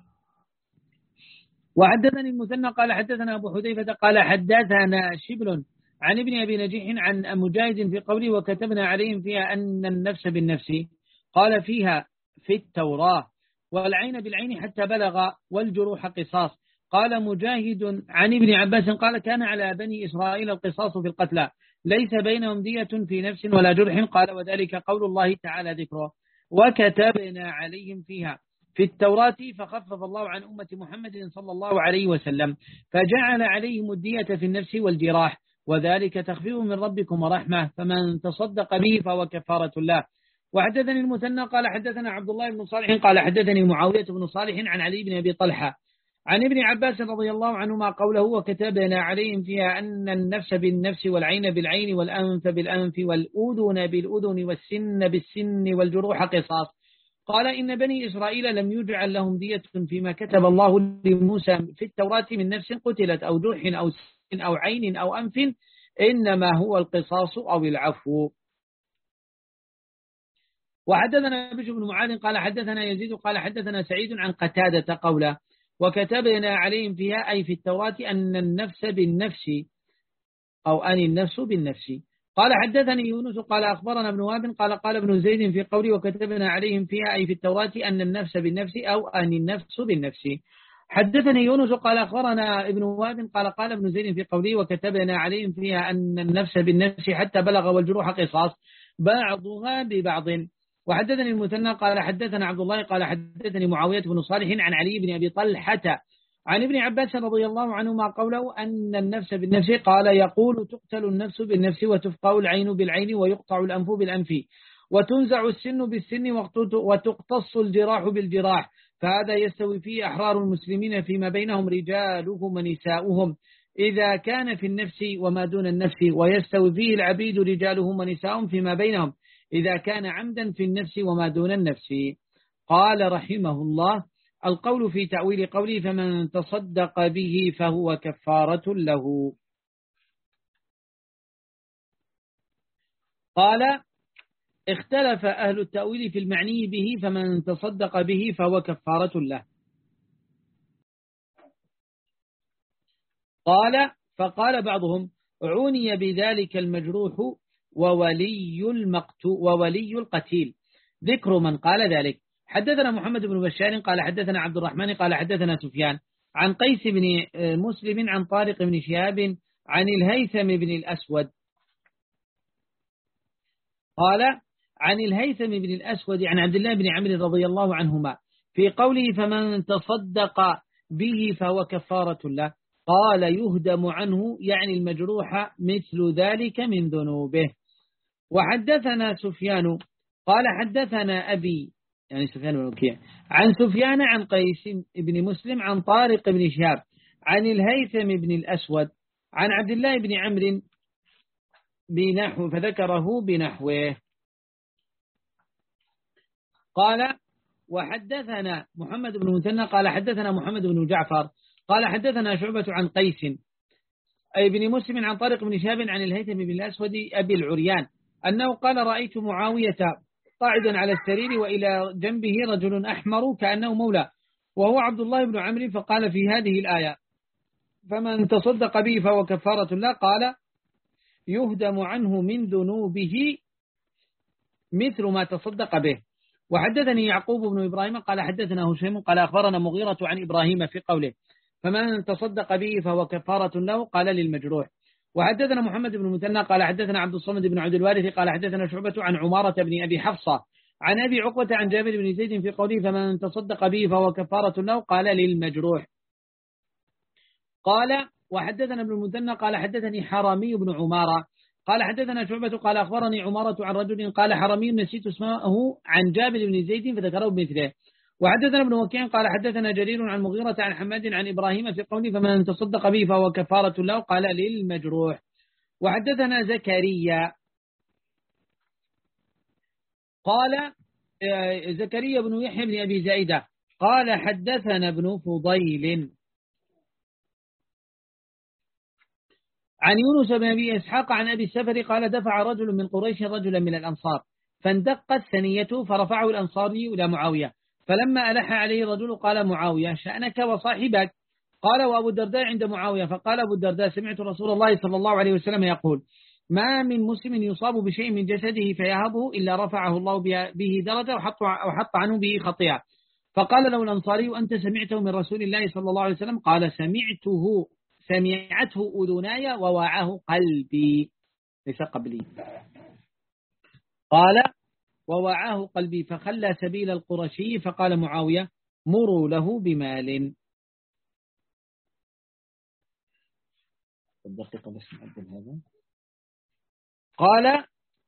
وحدثني المثنى قال حدثنا أبو حذيفة قال حدثنا شبل عن ابن أبي نجيح عن مجاهد في قوله: وكتبنا عليهم فيها أن النفس بالنفس. قال: فيها في التوراة. والعين بالعين حتى بلغ والجروح قصاص. قال مجاهد عن ابن عباس قال كان على بني إسرائيل القصاص في القتلى ليس بينهم دية في نفس ولا جرح. قال وذلك قول الله تعالى ذكره وكتبنا عليهم فيها في التوراة فخفف الله عن أمة محمد صلى الله عليه وسلم فجعل عليهم الدية في النفس والجراح وذلك تخفيف من ربكم ورحمة فمن تصدق به فهو كفارة الله. وحدثني المثنى قال حدثنا عبد الله بن صالح قال حدثني معاوية بن صالح عن علي بن أبي طلحة عن ابن عباس رضي الله عنهما قوله وكتبنا عليهم فيها أن النفس بالنفس والعين بالعين والأنف بالأنف والأذن بالأذن والسن بالسن والجروح قصاص. قال إن بني إسرائيل لم يجعل لهم دية فيما كتب الله لموسى في التوراة من نفس قتلت أو جرح أو سن أو عين أو أنف إنما هو القصاص أو العفو. وحدثنا بشر بن معاذ قال حدثنا يزيد قال حدثنا سعيد عن قتادة قوله وكتبنا عليهم فيها أي في التوراة أن النفس بالنفس أو أن النفس بالنفس. قال حدثني يونس قال أخبرنا ابن وهب قال قال ابن زيد في قوله وكتبنا عليهم فيها أي في التوراة أن النفس بالنفس أو أن النفس بالنفس. حدثني يونس قال أخبرنا ابن وهب قال قال ابن زيد في قوله وكتبنا عليهم فيها أن النفس بالنفس حتى بلغ والجروح قصاص بعضها ببعض. وحدثني المثنى قال حدثنا عبد الله قال حدثني معاوية بن صالح عن علي بن أبي طلحة عن ابن عباس رضي الله عنهما قوله أن النفس بالنفس قال يقول تقتل النفس بالنفس وتفقع العين بالعين ويقطع الأنف بالأنف وتنزع السن بالسن وتقتص الجراح بالجراح فهذا يستوي فيه أحرار المسلمين فيما بينهم رجالهم ونساؤهم إذا كان في النفس وما دون النفس ويستوي فيه العبيد رجالهم ونساؤهم فيما بينهم إذا كان عمدا في النفس وما دون النفس. قال رحمه الله القول في تأويل قوله فمن تصدق به فهو كفارة له. قال اختلف أهل التأويل في المعني به فمن تصدق به فهو كفارة له. قال فقال بعضهم عني بذلك المجروح وولي المقتول وولي القتيل ذكر من قال ذلك. حدثنا محمد بن بشار قال حدثنا عبد الرحمن قال حدثنا سفيان عن قيس بن مسلم عن طارق بن شهاب عن الهيثم بن الأسود قال عن الهيثم بن الأسود عن عبد الله بن عمرو رضي الله عنهما في قوله فمن تصدق به فهو كفارة له قال يهدم عنه يعني المجروح مثل ذلك من ذنوبه. وحدثنا سفيان قال حدثنا أبي يعني سفيان بن وكيع عن سفيان عن قيس بن مسلم عن طارق بن شهاب عن الهيثم بن الأسود عن عبد الله بن عمرو بنحو فذكره بنحوه. قال وحدثنا محمد بن مثنى قال حدثنا محمد بن جعفر قال حدثنا شعبة عن قيس أي بن مسلم عن طارق بن شهاب عن الهيثم بن الأسود أبي العريان أنه قال رأيت معاوية قاعدا على السرير وإلى جنبه رجل أحمر كأنه مولى وهو عبد الله بن عمرو فقال في هذه الآية فمن تصدق به فهو كفارة الله قال يهدم عنه من ذنوبه مثل ما تصدق به. وحدثني يعقوب بن إبراهيم قال حدثنا هشيم قال أخبرنا مغيرة عن إبراهيم في قوله فمن تصدق به فهو كفارة له قال للمجروح. وحدثنا محمد بن مثنى قال حدثنا عبد الصمد بن عبد الوارث قال حدثنا شعبة عن عمارة بن أبي حفصة عن أبي عقبة عن جابر بن زيد في قوله فمن تصدق به فهو كفارة له قال للمجروح. قال وحدثنا ابن المثنى قال حدثني حرامي بن عمارة قال حدثنا شعبة قال أخبرني عمارة عن رجل قال حرامي نسيت اسمه عن جابر بن زيد فذكره بمثله. وحدثنا ابن وكيع قال حدثنا جرير عن مغيرة عن حماد عن إبراهيم في قوله فمن تصدق به فهو كفارة له قال للمجروح. وحدثنا زكريا قال زكريا بن يحيى بن أبي زائدة قال حدثنا ابن فضيل عن يونس بن أبي إسحاق عن أبي السفر قال دفع رجل من قريش رجلا من الأنصار فاندقت ثنيته فرفعه الأنصاري إلى معاوية فلما ألح عليه الرجل قال معاوية شأنك وصاحبك قال وأبو الدرداء عند معاوية فقال أبو الدرداء سمعت رسول الله صلى الله عليه وسلم يقول ما من مسلم يصاب بشيء من جسده فيهبه إلا رفعه الله به درجة وحط عنه به خطيئة فقال له الأنصاري أنت سمعته من رسول الله صلى الله عليه وسلم؟ قال سمعته سمعته أذناي ووعاه قلبي، ليس قبلي. قال ووعاه قلبي فخلى سبيل القرشي. فقال معاوية مروا له بمال. الدقيقة بس نعدل هذا. قال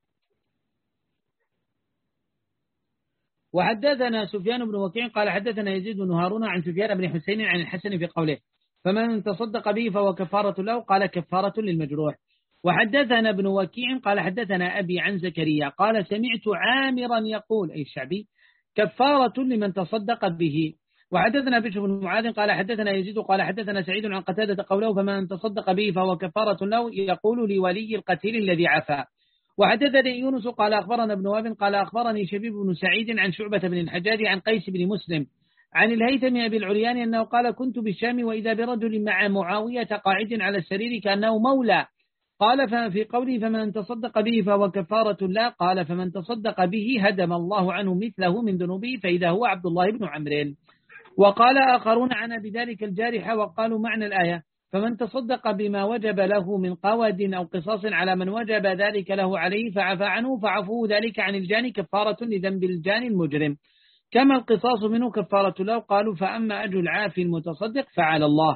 وحدثنا سفيان بن وكيع قال حدثنا يزيد بن هارون عن سفيان بن حسين عن الحسن في قوله فمن تصدق به فهو كفارة له، قال كفارة للمجروح. وحدثنا ابن وكيع قال حدثنا أبي عن زكريا قال سمعت عامرا يقول أي الشعبي كفارة لمن تصدق به. وحدثنا بشر بن معاذ قال حدثنا يزيد قال حدثنا سعيد عن قتادة قوله فمن تصدق به فهو كفارة له يقول لولي القتيل الذي عفا. وحدثني يونس قال أخبرنا ابن وهب قال أخبرني شبيب بن سعيد عن شعبة بن الحجاج عن قيس بن مسلم عن الهيثم أبي العريان أنه قال كنت بالشام وإذا برجل مع معاوية قاعد على السرير كأنه مولى. قال ففي قوله فمن تصدق به فهو كفارة لا، قال فمن تصدق به هدم الله عنه مثله من ذنوبه فإذا هو عبد الله بن عمرو. وقال آخرون عنا بذلك الجارح وقالوا معنى الآية فمن تصدق بما وجب له من قود أو قصاص على من وجب ذلك له عليه فعفى عنه فعفوه ذلك عن الجاني كفارة لذنب الجاني المجرم كما القصاص منه كفارة له. قالوا فأما أجر العافي المتصدق فعلى الله.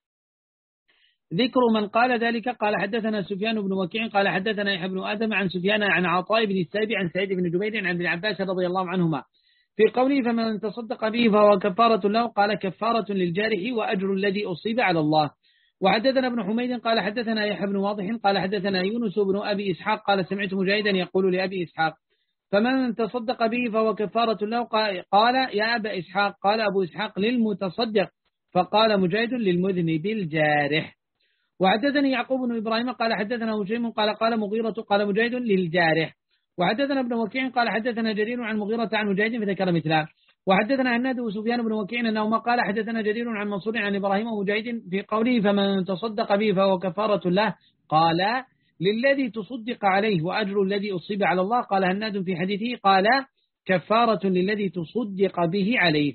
ذكر من قال ذلك قال حدثنا سفيان بن وكيع قال حدثنا يحيى بن آدم عن سفيان عن عطاء بن السائب عن سعيد بن جبير عن ابن عباس رضي الله عنهما في قوله فمن تصدق به فهو كفارة له، قال كفارة للجارح وأجر الذي أصيب على الله. وحدثنا ابن حميد قال حدثنا يحيى بن واضح قال حدثنا يونس بن أبي إسحاق قال سمعت مجاهدا يقول لأبي إسحاق فمن تصدق به فهو كفارة له، قال يا أبا إسحاق قال أبو إسحاق للمتصدق، فقال مجاهد للمذنب الجارح. وحدثني يعقوب بن إبراهيم قال حدثنا هشيم قال قال مغيرة قال مجاهد للجارح. وحدثنا ابن وكيع قال حدثنا جرير عن مغيرة عن مجاهد فذكر مثله. وحدثنا هناد وسفيان بن وكيع أنه ما قال حدثنا جرير عن منصور عن إبراهيم ومجاهد في قوله فمن تصدق به فهو كفارة له، قال للذي تصدق عليه وأجر الذي أصيب على الله. قال هناد في حديثه قال كفارة للذي تصدق به عليه.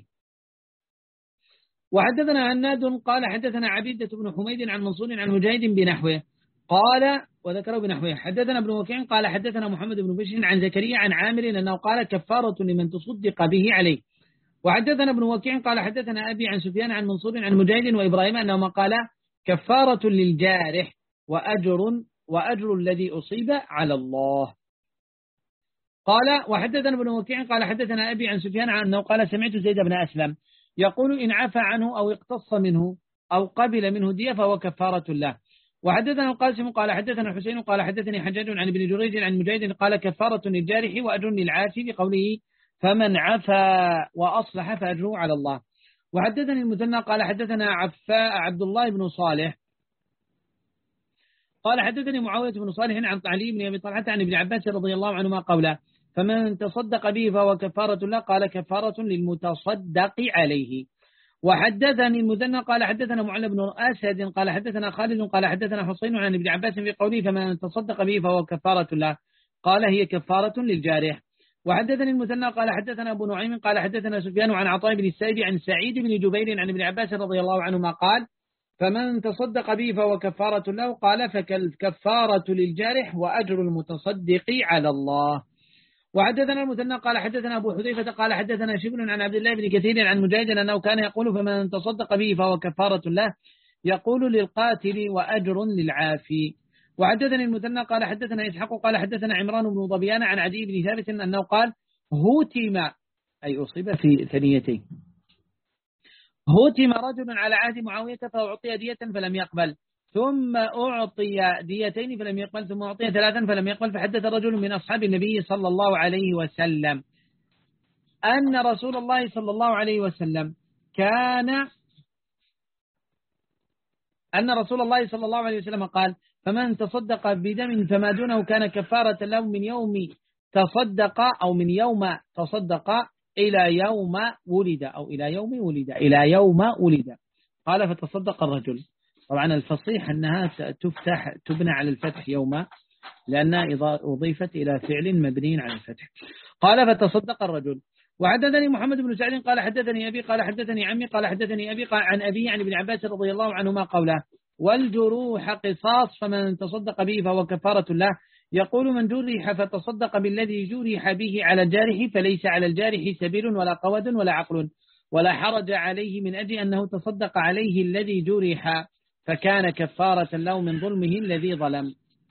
وحدثنا هناد قال حدثنا عبيدة بن حميد عن منصور عن مجاهد بنحوه قال وذكره بنحوه. حدثنا ابن وكيع قال حدثنا محمد بن بشر عن زكريا عن عامر أنه قال كفارة لمن تصدق به عليه. وحدثنا ابن وكيع قال حدثنا أبي عن سفيان عن منصور عن مجاهد وإبراهيم أنهما قال كفارة للجارح وأجر وأجر الذي أصيب على الله. قال وحدثنا ابن وكيع قال حدثنا أبي عن سفيان عن أنه قال سمعت زيد بن أسلم يقول إن عفى عنه أو اقتص منه أو قبل منه دية فهو كفارة له. وحدثنا القاسم قال حدثنا حسين قال حدثني حجاج عن ابن جريج عن مجاهد قال كفارة للجارح وأجر للعافي بقوله فمن عفى وأصلح فأجره على الله. وحدثني المثنى قال حدثنا عفاء عبد الله بن صالح قال حدثني معاوية بن صالح عن علي بن أبي طلحة عن ابن عباس رضي الله عنهما قوله فمن تصدق به فهو كفارة له، قال كفارة للمتصدق عليه. وحدثني المثنى قال حدثنا معل بن أسد قال حدثنا خالد قال حدثنا حسين عن ابن عباس في قوله فمن تصدق به فهو كفارة له، قال هي كفارة للجارح. وحدثني المثنى قال حدثنا أبو نعيم قال حدثنا سفيان عن عطاء بن السائب عن سعيد بن جبير عن ابن عباس رضي الله عنهما قال فمن تصدق به فهو كفارة له، قال فكالكفارة للجارح وأجر المتصدق على الله. وحدثنا المثنى قال حدثنا أبو حذيفة قال حدثنا شبل عن عبد الله بن كثير عن مجاهد أنه كان يقول فمن تصدق به فهو كفارة له، يقول للقاتل وأجر للعافي. وحدثني المثنى قال حدثنا إسحاق قال حدثنا عمران بن ضبيان عن عدي بن ثابت أنه قال هوتم أي أصيب في ثنيتين هوتم رجل على عهد معاوية فأعطي دية فلم يقبل، ثم أعطي ديتين فلم يقبل، ثم أعطي ثلاثا فلم يقبل. فحدث رجل من أصحاب النبي صلى الله عليه وسلم أن رسول الله صلى الله عليه وسلم كان أن رسول الله صلى الله عليه وسلم قال فمن تصدق بدم فما دونه كان كفارة له من يوم تصدق أو من يوم تصدق إلى يوم ولد أو إلى يوم ولد إلى يوم ولد. قال فتصدق الرجل. طبعا الفصيح أنها تفتح تبنى على الفتح يوم لأنها أضيفت إلى فعل مبني على الفتح. قال فتصدق الرجل وحدثني محمد بن سعد قال حدثني أبي قال حدثني عمي قال حدثني أبي قال عن أبي عن ابن عباس رضي الله عنهما قوله والجروح قصاص فمن تصدق به فهو كفارة له. يقول من جرح فتصدق بالذي جرح به على الجارح فليس على الجارح سبيل ولا قود ولا عقل ولا حرج عليه من أجل أنه تصدق عليه الذي جرح فكان كفارة له من ظلمه الذي ظلم.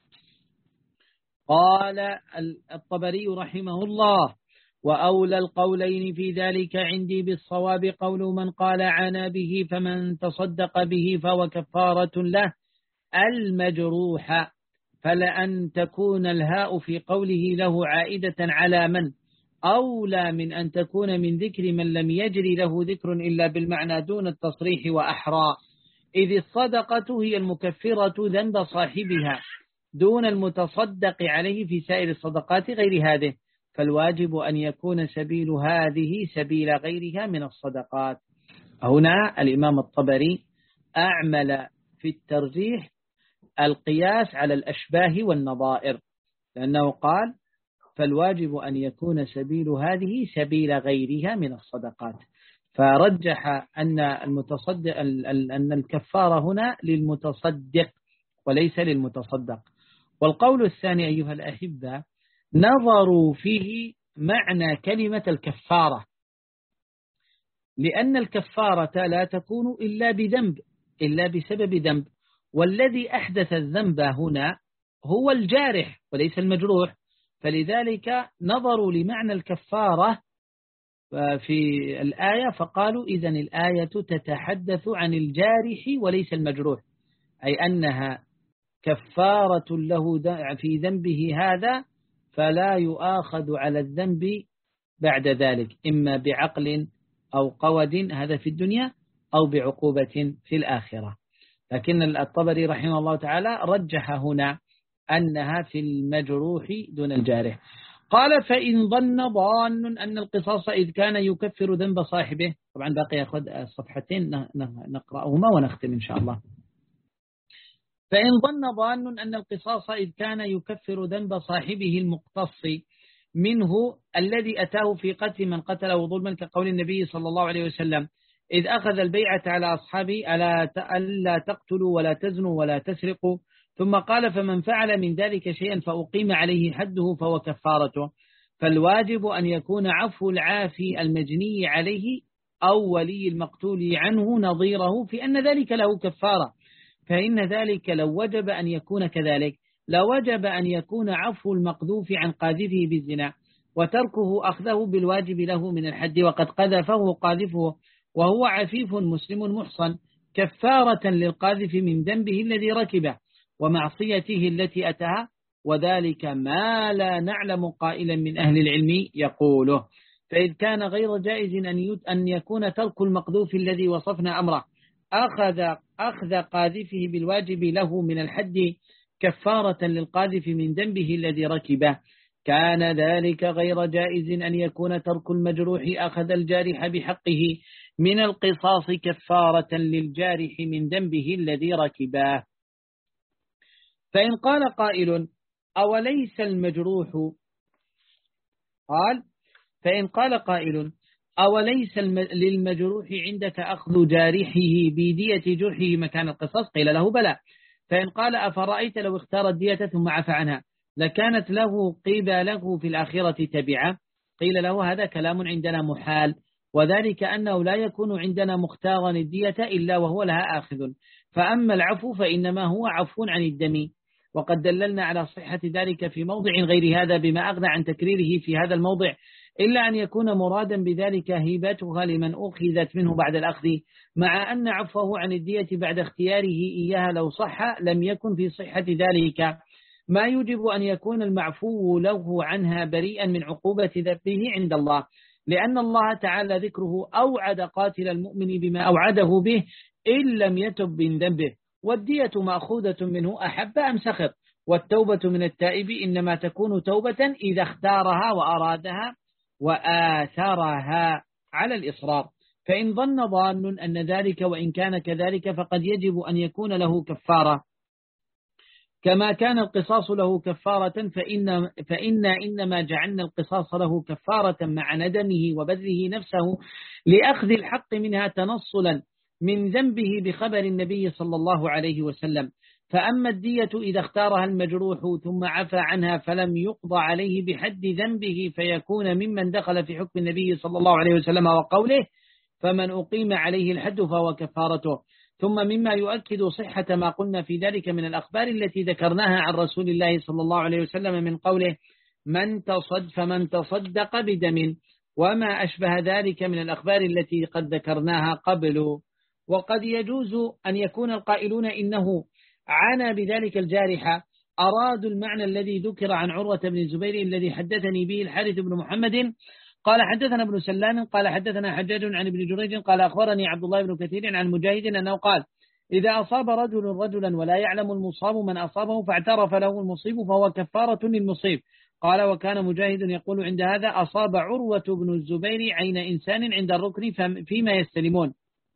قال الطبري رحمه الله وأولى القولين في ذلك عندي بالصواب قول من قال عنا به فمن تصدق به فهو كفارة له المجروح، فلأن تكون الهاء في قوله له عائدة على من أولى من أن تكون من ذكر من لم يجري له ذكر إلا بالمعنى دون التصريح وأحرى، إذ الصدقة هي المكفرة ذنب صاحبها دون المتصدق عليه في سائر الصدقات غير هذه، فالواجب أن يكون سبيل هذه سبيل غيرها من الصدقات. هنا الإمام الطبري أعمل في الترجيح القياس على الأشباه والنظائر، لأنه قال فالواجب أن يكون سبيل هذه سبيل غيرها من الصدقات، فرجح أن المتصدق أن الكفارة هنا للمتصدق وليس للمتصدق. والقول الثاني أيها الأحبة نظروا فيه معنى كلمة الكفارة، لأن الكفارة لا تكون إلا بذنب إلا بسبب ذنب، والذي أحدث الذنب هنا هو الجارح وليس المجروح، فلذلك نظروا لمعنى الكفارة في الآية فقالوا إذن الآية تتحدث عن الجارح وليس المجروح، أي أنها كفارة له في ذنبه هذا فلا يؤاخذ على الذنب بعد ذلك إما بعقل أو قود هذا في الدنيا أو بعقوبة في الآخرة. لكن الطبري رحمه الله تعالى رجح هنا أنها في المجروح دون الجارح. قال فإن ظن ظان أن القصاص إذ كان يكفر ذنب صاحبه، طبعا باقي أخذ الصفحتين نقرأهما ونختم إن شاء الله. فإن ظن ظان أن القصاص إذ كان يكفر ذنب صاحبه المقتص منه الذي أتاه في قتل من قتله ظلما، كقول النبي صلى الله عليه وسلم إذ أخذ البيعة على أصحابه ألا تقتلوا ولا تزنوا ولا تسرقوا، ثم قال فمن فعل من ذلك شيئا فأقيم عليه حده فهو كفارته، فالواجب أن يكون عفو العافي المجني عليه أو ولي المقتول عنه نظيره في أن ذلك له كفارة، فإن ذلك لو وجب أن يكون كذلك لوجب أن يكون عفو المقذوف عن قاذفه بالزنا وتركه أخذه بالواجب له من الحد وقد قذفه قاذفه وهو عفيف مسلم محصن كفارة للقاذف من ذنبه الذي ركبه ومعصيته التي أتاها، وذلك ما لا نعلم قائلا من أهل العلم يقوله. فإذ كان غير جائز أن يكون ترك المقذوف الذي وصفنا أمره أخذ, أخذ قاذفه بالواجب له من الحد كفارة للقاذف من ذنبه الذي ركبه، كان ذلك غير جائز أن يكون ترك المجروح أخذ الجارح بحقه من القصاص كفارة للجارح من ذنبه الذي ركبه. فإن قال قائل أوليس المجروح قال فإن قال قائل أوليس للمجروح عندك أخذ جارحه بدية جرحه مكان القصاص؟ قيل له بلى. فإن قال أفرأيت لو اختار الدية ثم عفى عنها لكانت له قبله في الآخرة تبعا؟ قيل له هذا كلام عندنا محال، وذلك أنه لا يكون عندنا مختارا الدية إلا وهو لها آخذ، فأما العفو فإنما هو عفو عن الدم، وقد دللنا على صحة ذلك في موضع غير هذا بما أغنى عن تكريره في هذا الموضع، إلا أن يكون مرادا بذلك هبتها لمن أخذت منه بعد الأخذ، مع أن عفوه عن الدية بعد اختياره إياها لو صح لم يكن في صحة ذلك ما يجب أن يكون المعفو له عنها بريئا من عقوبة ذنبه عند الله، لأن الله تعالى ذكره أوعد قاتل المؤمن بما أوعده به إن لم يتب من ذنبه، والدية مأخوذة منه أحب أم سخط، والتوبة من التائب إنما تكون توبة إذا اختارها وأرادها وآثرها على الإصرار. فإن ظن ظان أن ذلك وإن كان كذلك فقد يجب أن يكون له كفارة، كما كان القصاص له كفارة فإن فإنا إنما جعلنا القصاص له كفارة مع ندمه وبذله نفسه لأخذ الحق منها تنصلا من ذنبه بخبر النبي صلى الله عليه وسلم. فأما الدية إذا اختارها المجروح ثم عفى عنها فلم يقضى عليه بحد ذنبه فيكون ممن دخل في حكم النبي صلى الله عليه وسلم وقوله فمن أقيم عليه الحد فهو كفارته. ثم مما يؤكد صحة ما قلنا في ذلك من الأخبار التي ذكرناها عن رسول الله صلى الله عليه وسلم من قوله من تصد فمن تصدق بدم وما أشبه ذلك من الأخبار التي قد ذكرناها قبل. وقد يجوز أن يكون القائلون إنه عانى بذلك الجارحة أرادوا المعنى الذي ذكر عن عروة بن الزبير الذي حدثني به الحارث بن محمد قال حدثنا ابن سلام قال حدثنا حجاج عن ابن جريج قال أخبرني عبد الله بن كثير عن مجاهد أنه قال إذا أصاب رجل رجلا ولا يعلم المصاب من أصابه فاعترف له المصيب فهو كفارة للمصيب. قال وكان مجاهد يقول عند هذا أصاب عروة بن الزبير عين إنسان عند الركن فيما يستلمون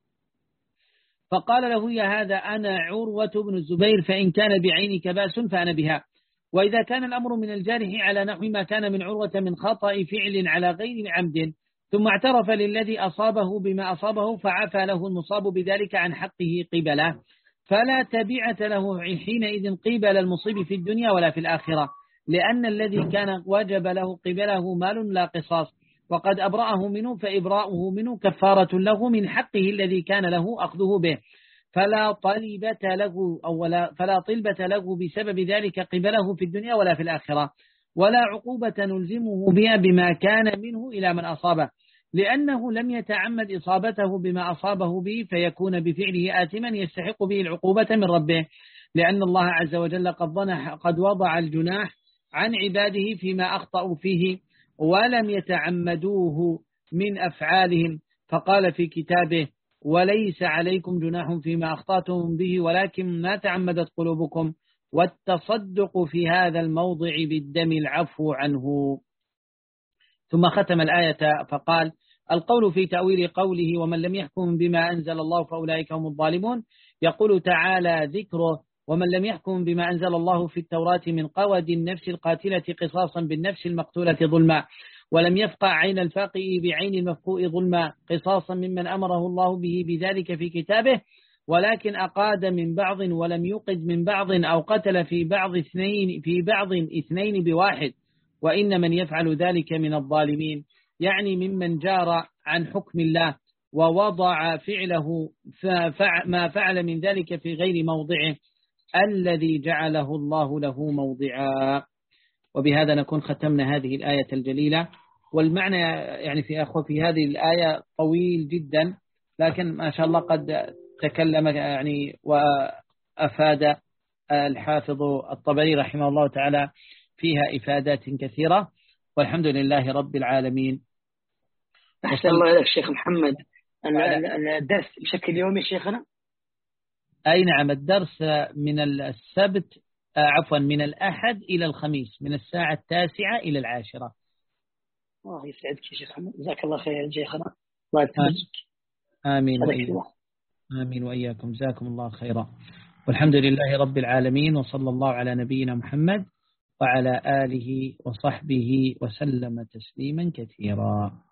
فقال له يا هذا أنا عروة بن الزبير فإن كان بعينك بأس فأنا بها. وإذا كان الأمر من الجارح على نحو ما كان من عروة من خطأ فعل على غير عمد ثم اعترف للذي أصابه بما أصابه فعفى له المصاب بذلك عن حقه قبله فلا تبعة له حينئذ قبل المصيب في الدنيا ولا في الآخرة لأن الذي كان وجب له قبله مال لا قصاص وقد أبرأه منه فإبراؤه منه كفارة له من حقه الذي كان له أخذه به فلا طلبة له أو ولا فلا طلبة له بسبب ذلك قبله في الدنيا ولا في الآخرة ولا عقوبة نلزمه بها بما كان منه إلى من أصابه لأنه لم يتعمد إصابته بما أصابه به فيكون بفعله آثما يستحق به العقوبة من ربه لأن الله عز وجل قد, قد وضع الجناح عن عباده فيما أخطأوا فيه ولم يتعمدوه من أفعالهم فقال في كتابه وليس عليكم جناح فيما أخطأتم به ولكن ما تعمدت قلوبكم والتصدق في هذا الموضع بالدم العفو عنه. ثم ختم الآية فقال القول في تأويل قوله ومن لم يحكم بما أنزل الله فأولئك هم الظالمون يقول تعالى ذكره ومن لم يحكم بما أنزل الله في التوراة من قود النفس القاتلة قصاصا بالنفس المقتولة ظلما ولم يفقع عين الفاقئ بعين المفقوء ظلما قصاصا ممن أمره الله به بذلك في كتابه ولكن أقاد من بعض ولم يقد من بعض أو قتل في بعض اثنين في بعض اثنين بواحد وإن من يفعل ذلك من الظالمين يعني ممن جار عن حكم الله ووضع فعله ما فعل من ذلك في غير موضعه الذي جعله الله له موضعا. وبهذا نكون ختمنا هذه الآية الجليلة. والمعنى يعني في أخوة في هذه الآية طويل جدا لكن ما شاء الله قد تكلم يعني وأفاد الحافظ الطبري رحمه الله تعالى فيها إفادات كثيرة والحمد لله رب العالمين. أحسن الله إليك شيخ محمد. الدرس بشكل يومي شيخنا؟ أي نعم الدرس من السبت عفوا من الأحد إلى الخميس من الساعة التاسعة إلى العاشرة. الله يسعدك يا شيخ محمد جزاك الله خير يا شيخنا الله يتمسك. آمين وإياكم. آمين وإياكم جزاكم الله خيرا. والحمد لله رب العالمين وصلى الله على نبينا محمد وعلى آله وصحبه وسلم تسليما كثيرا.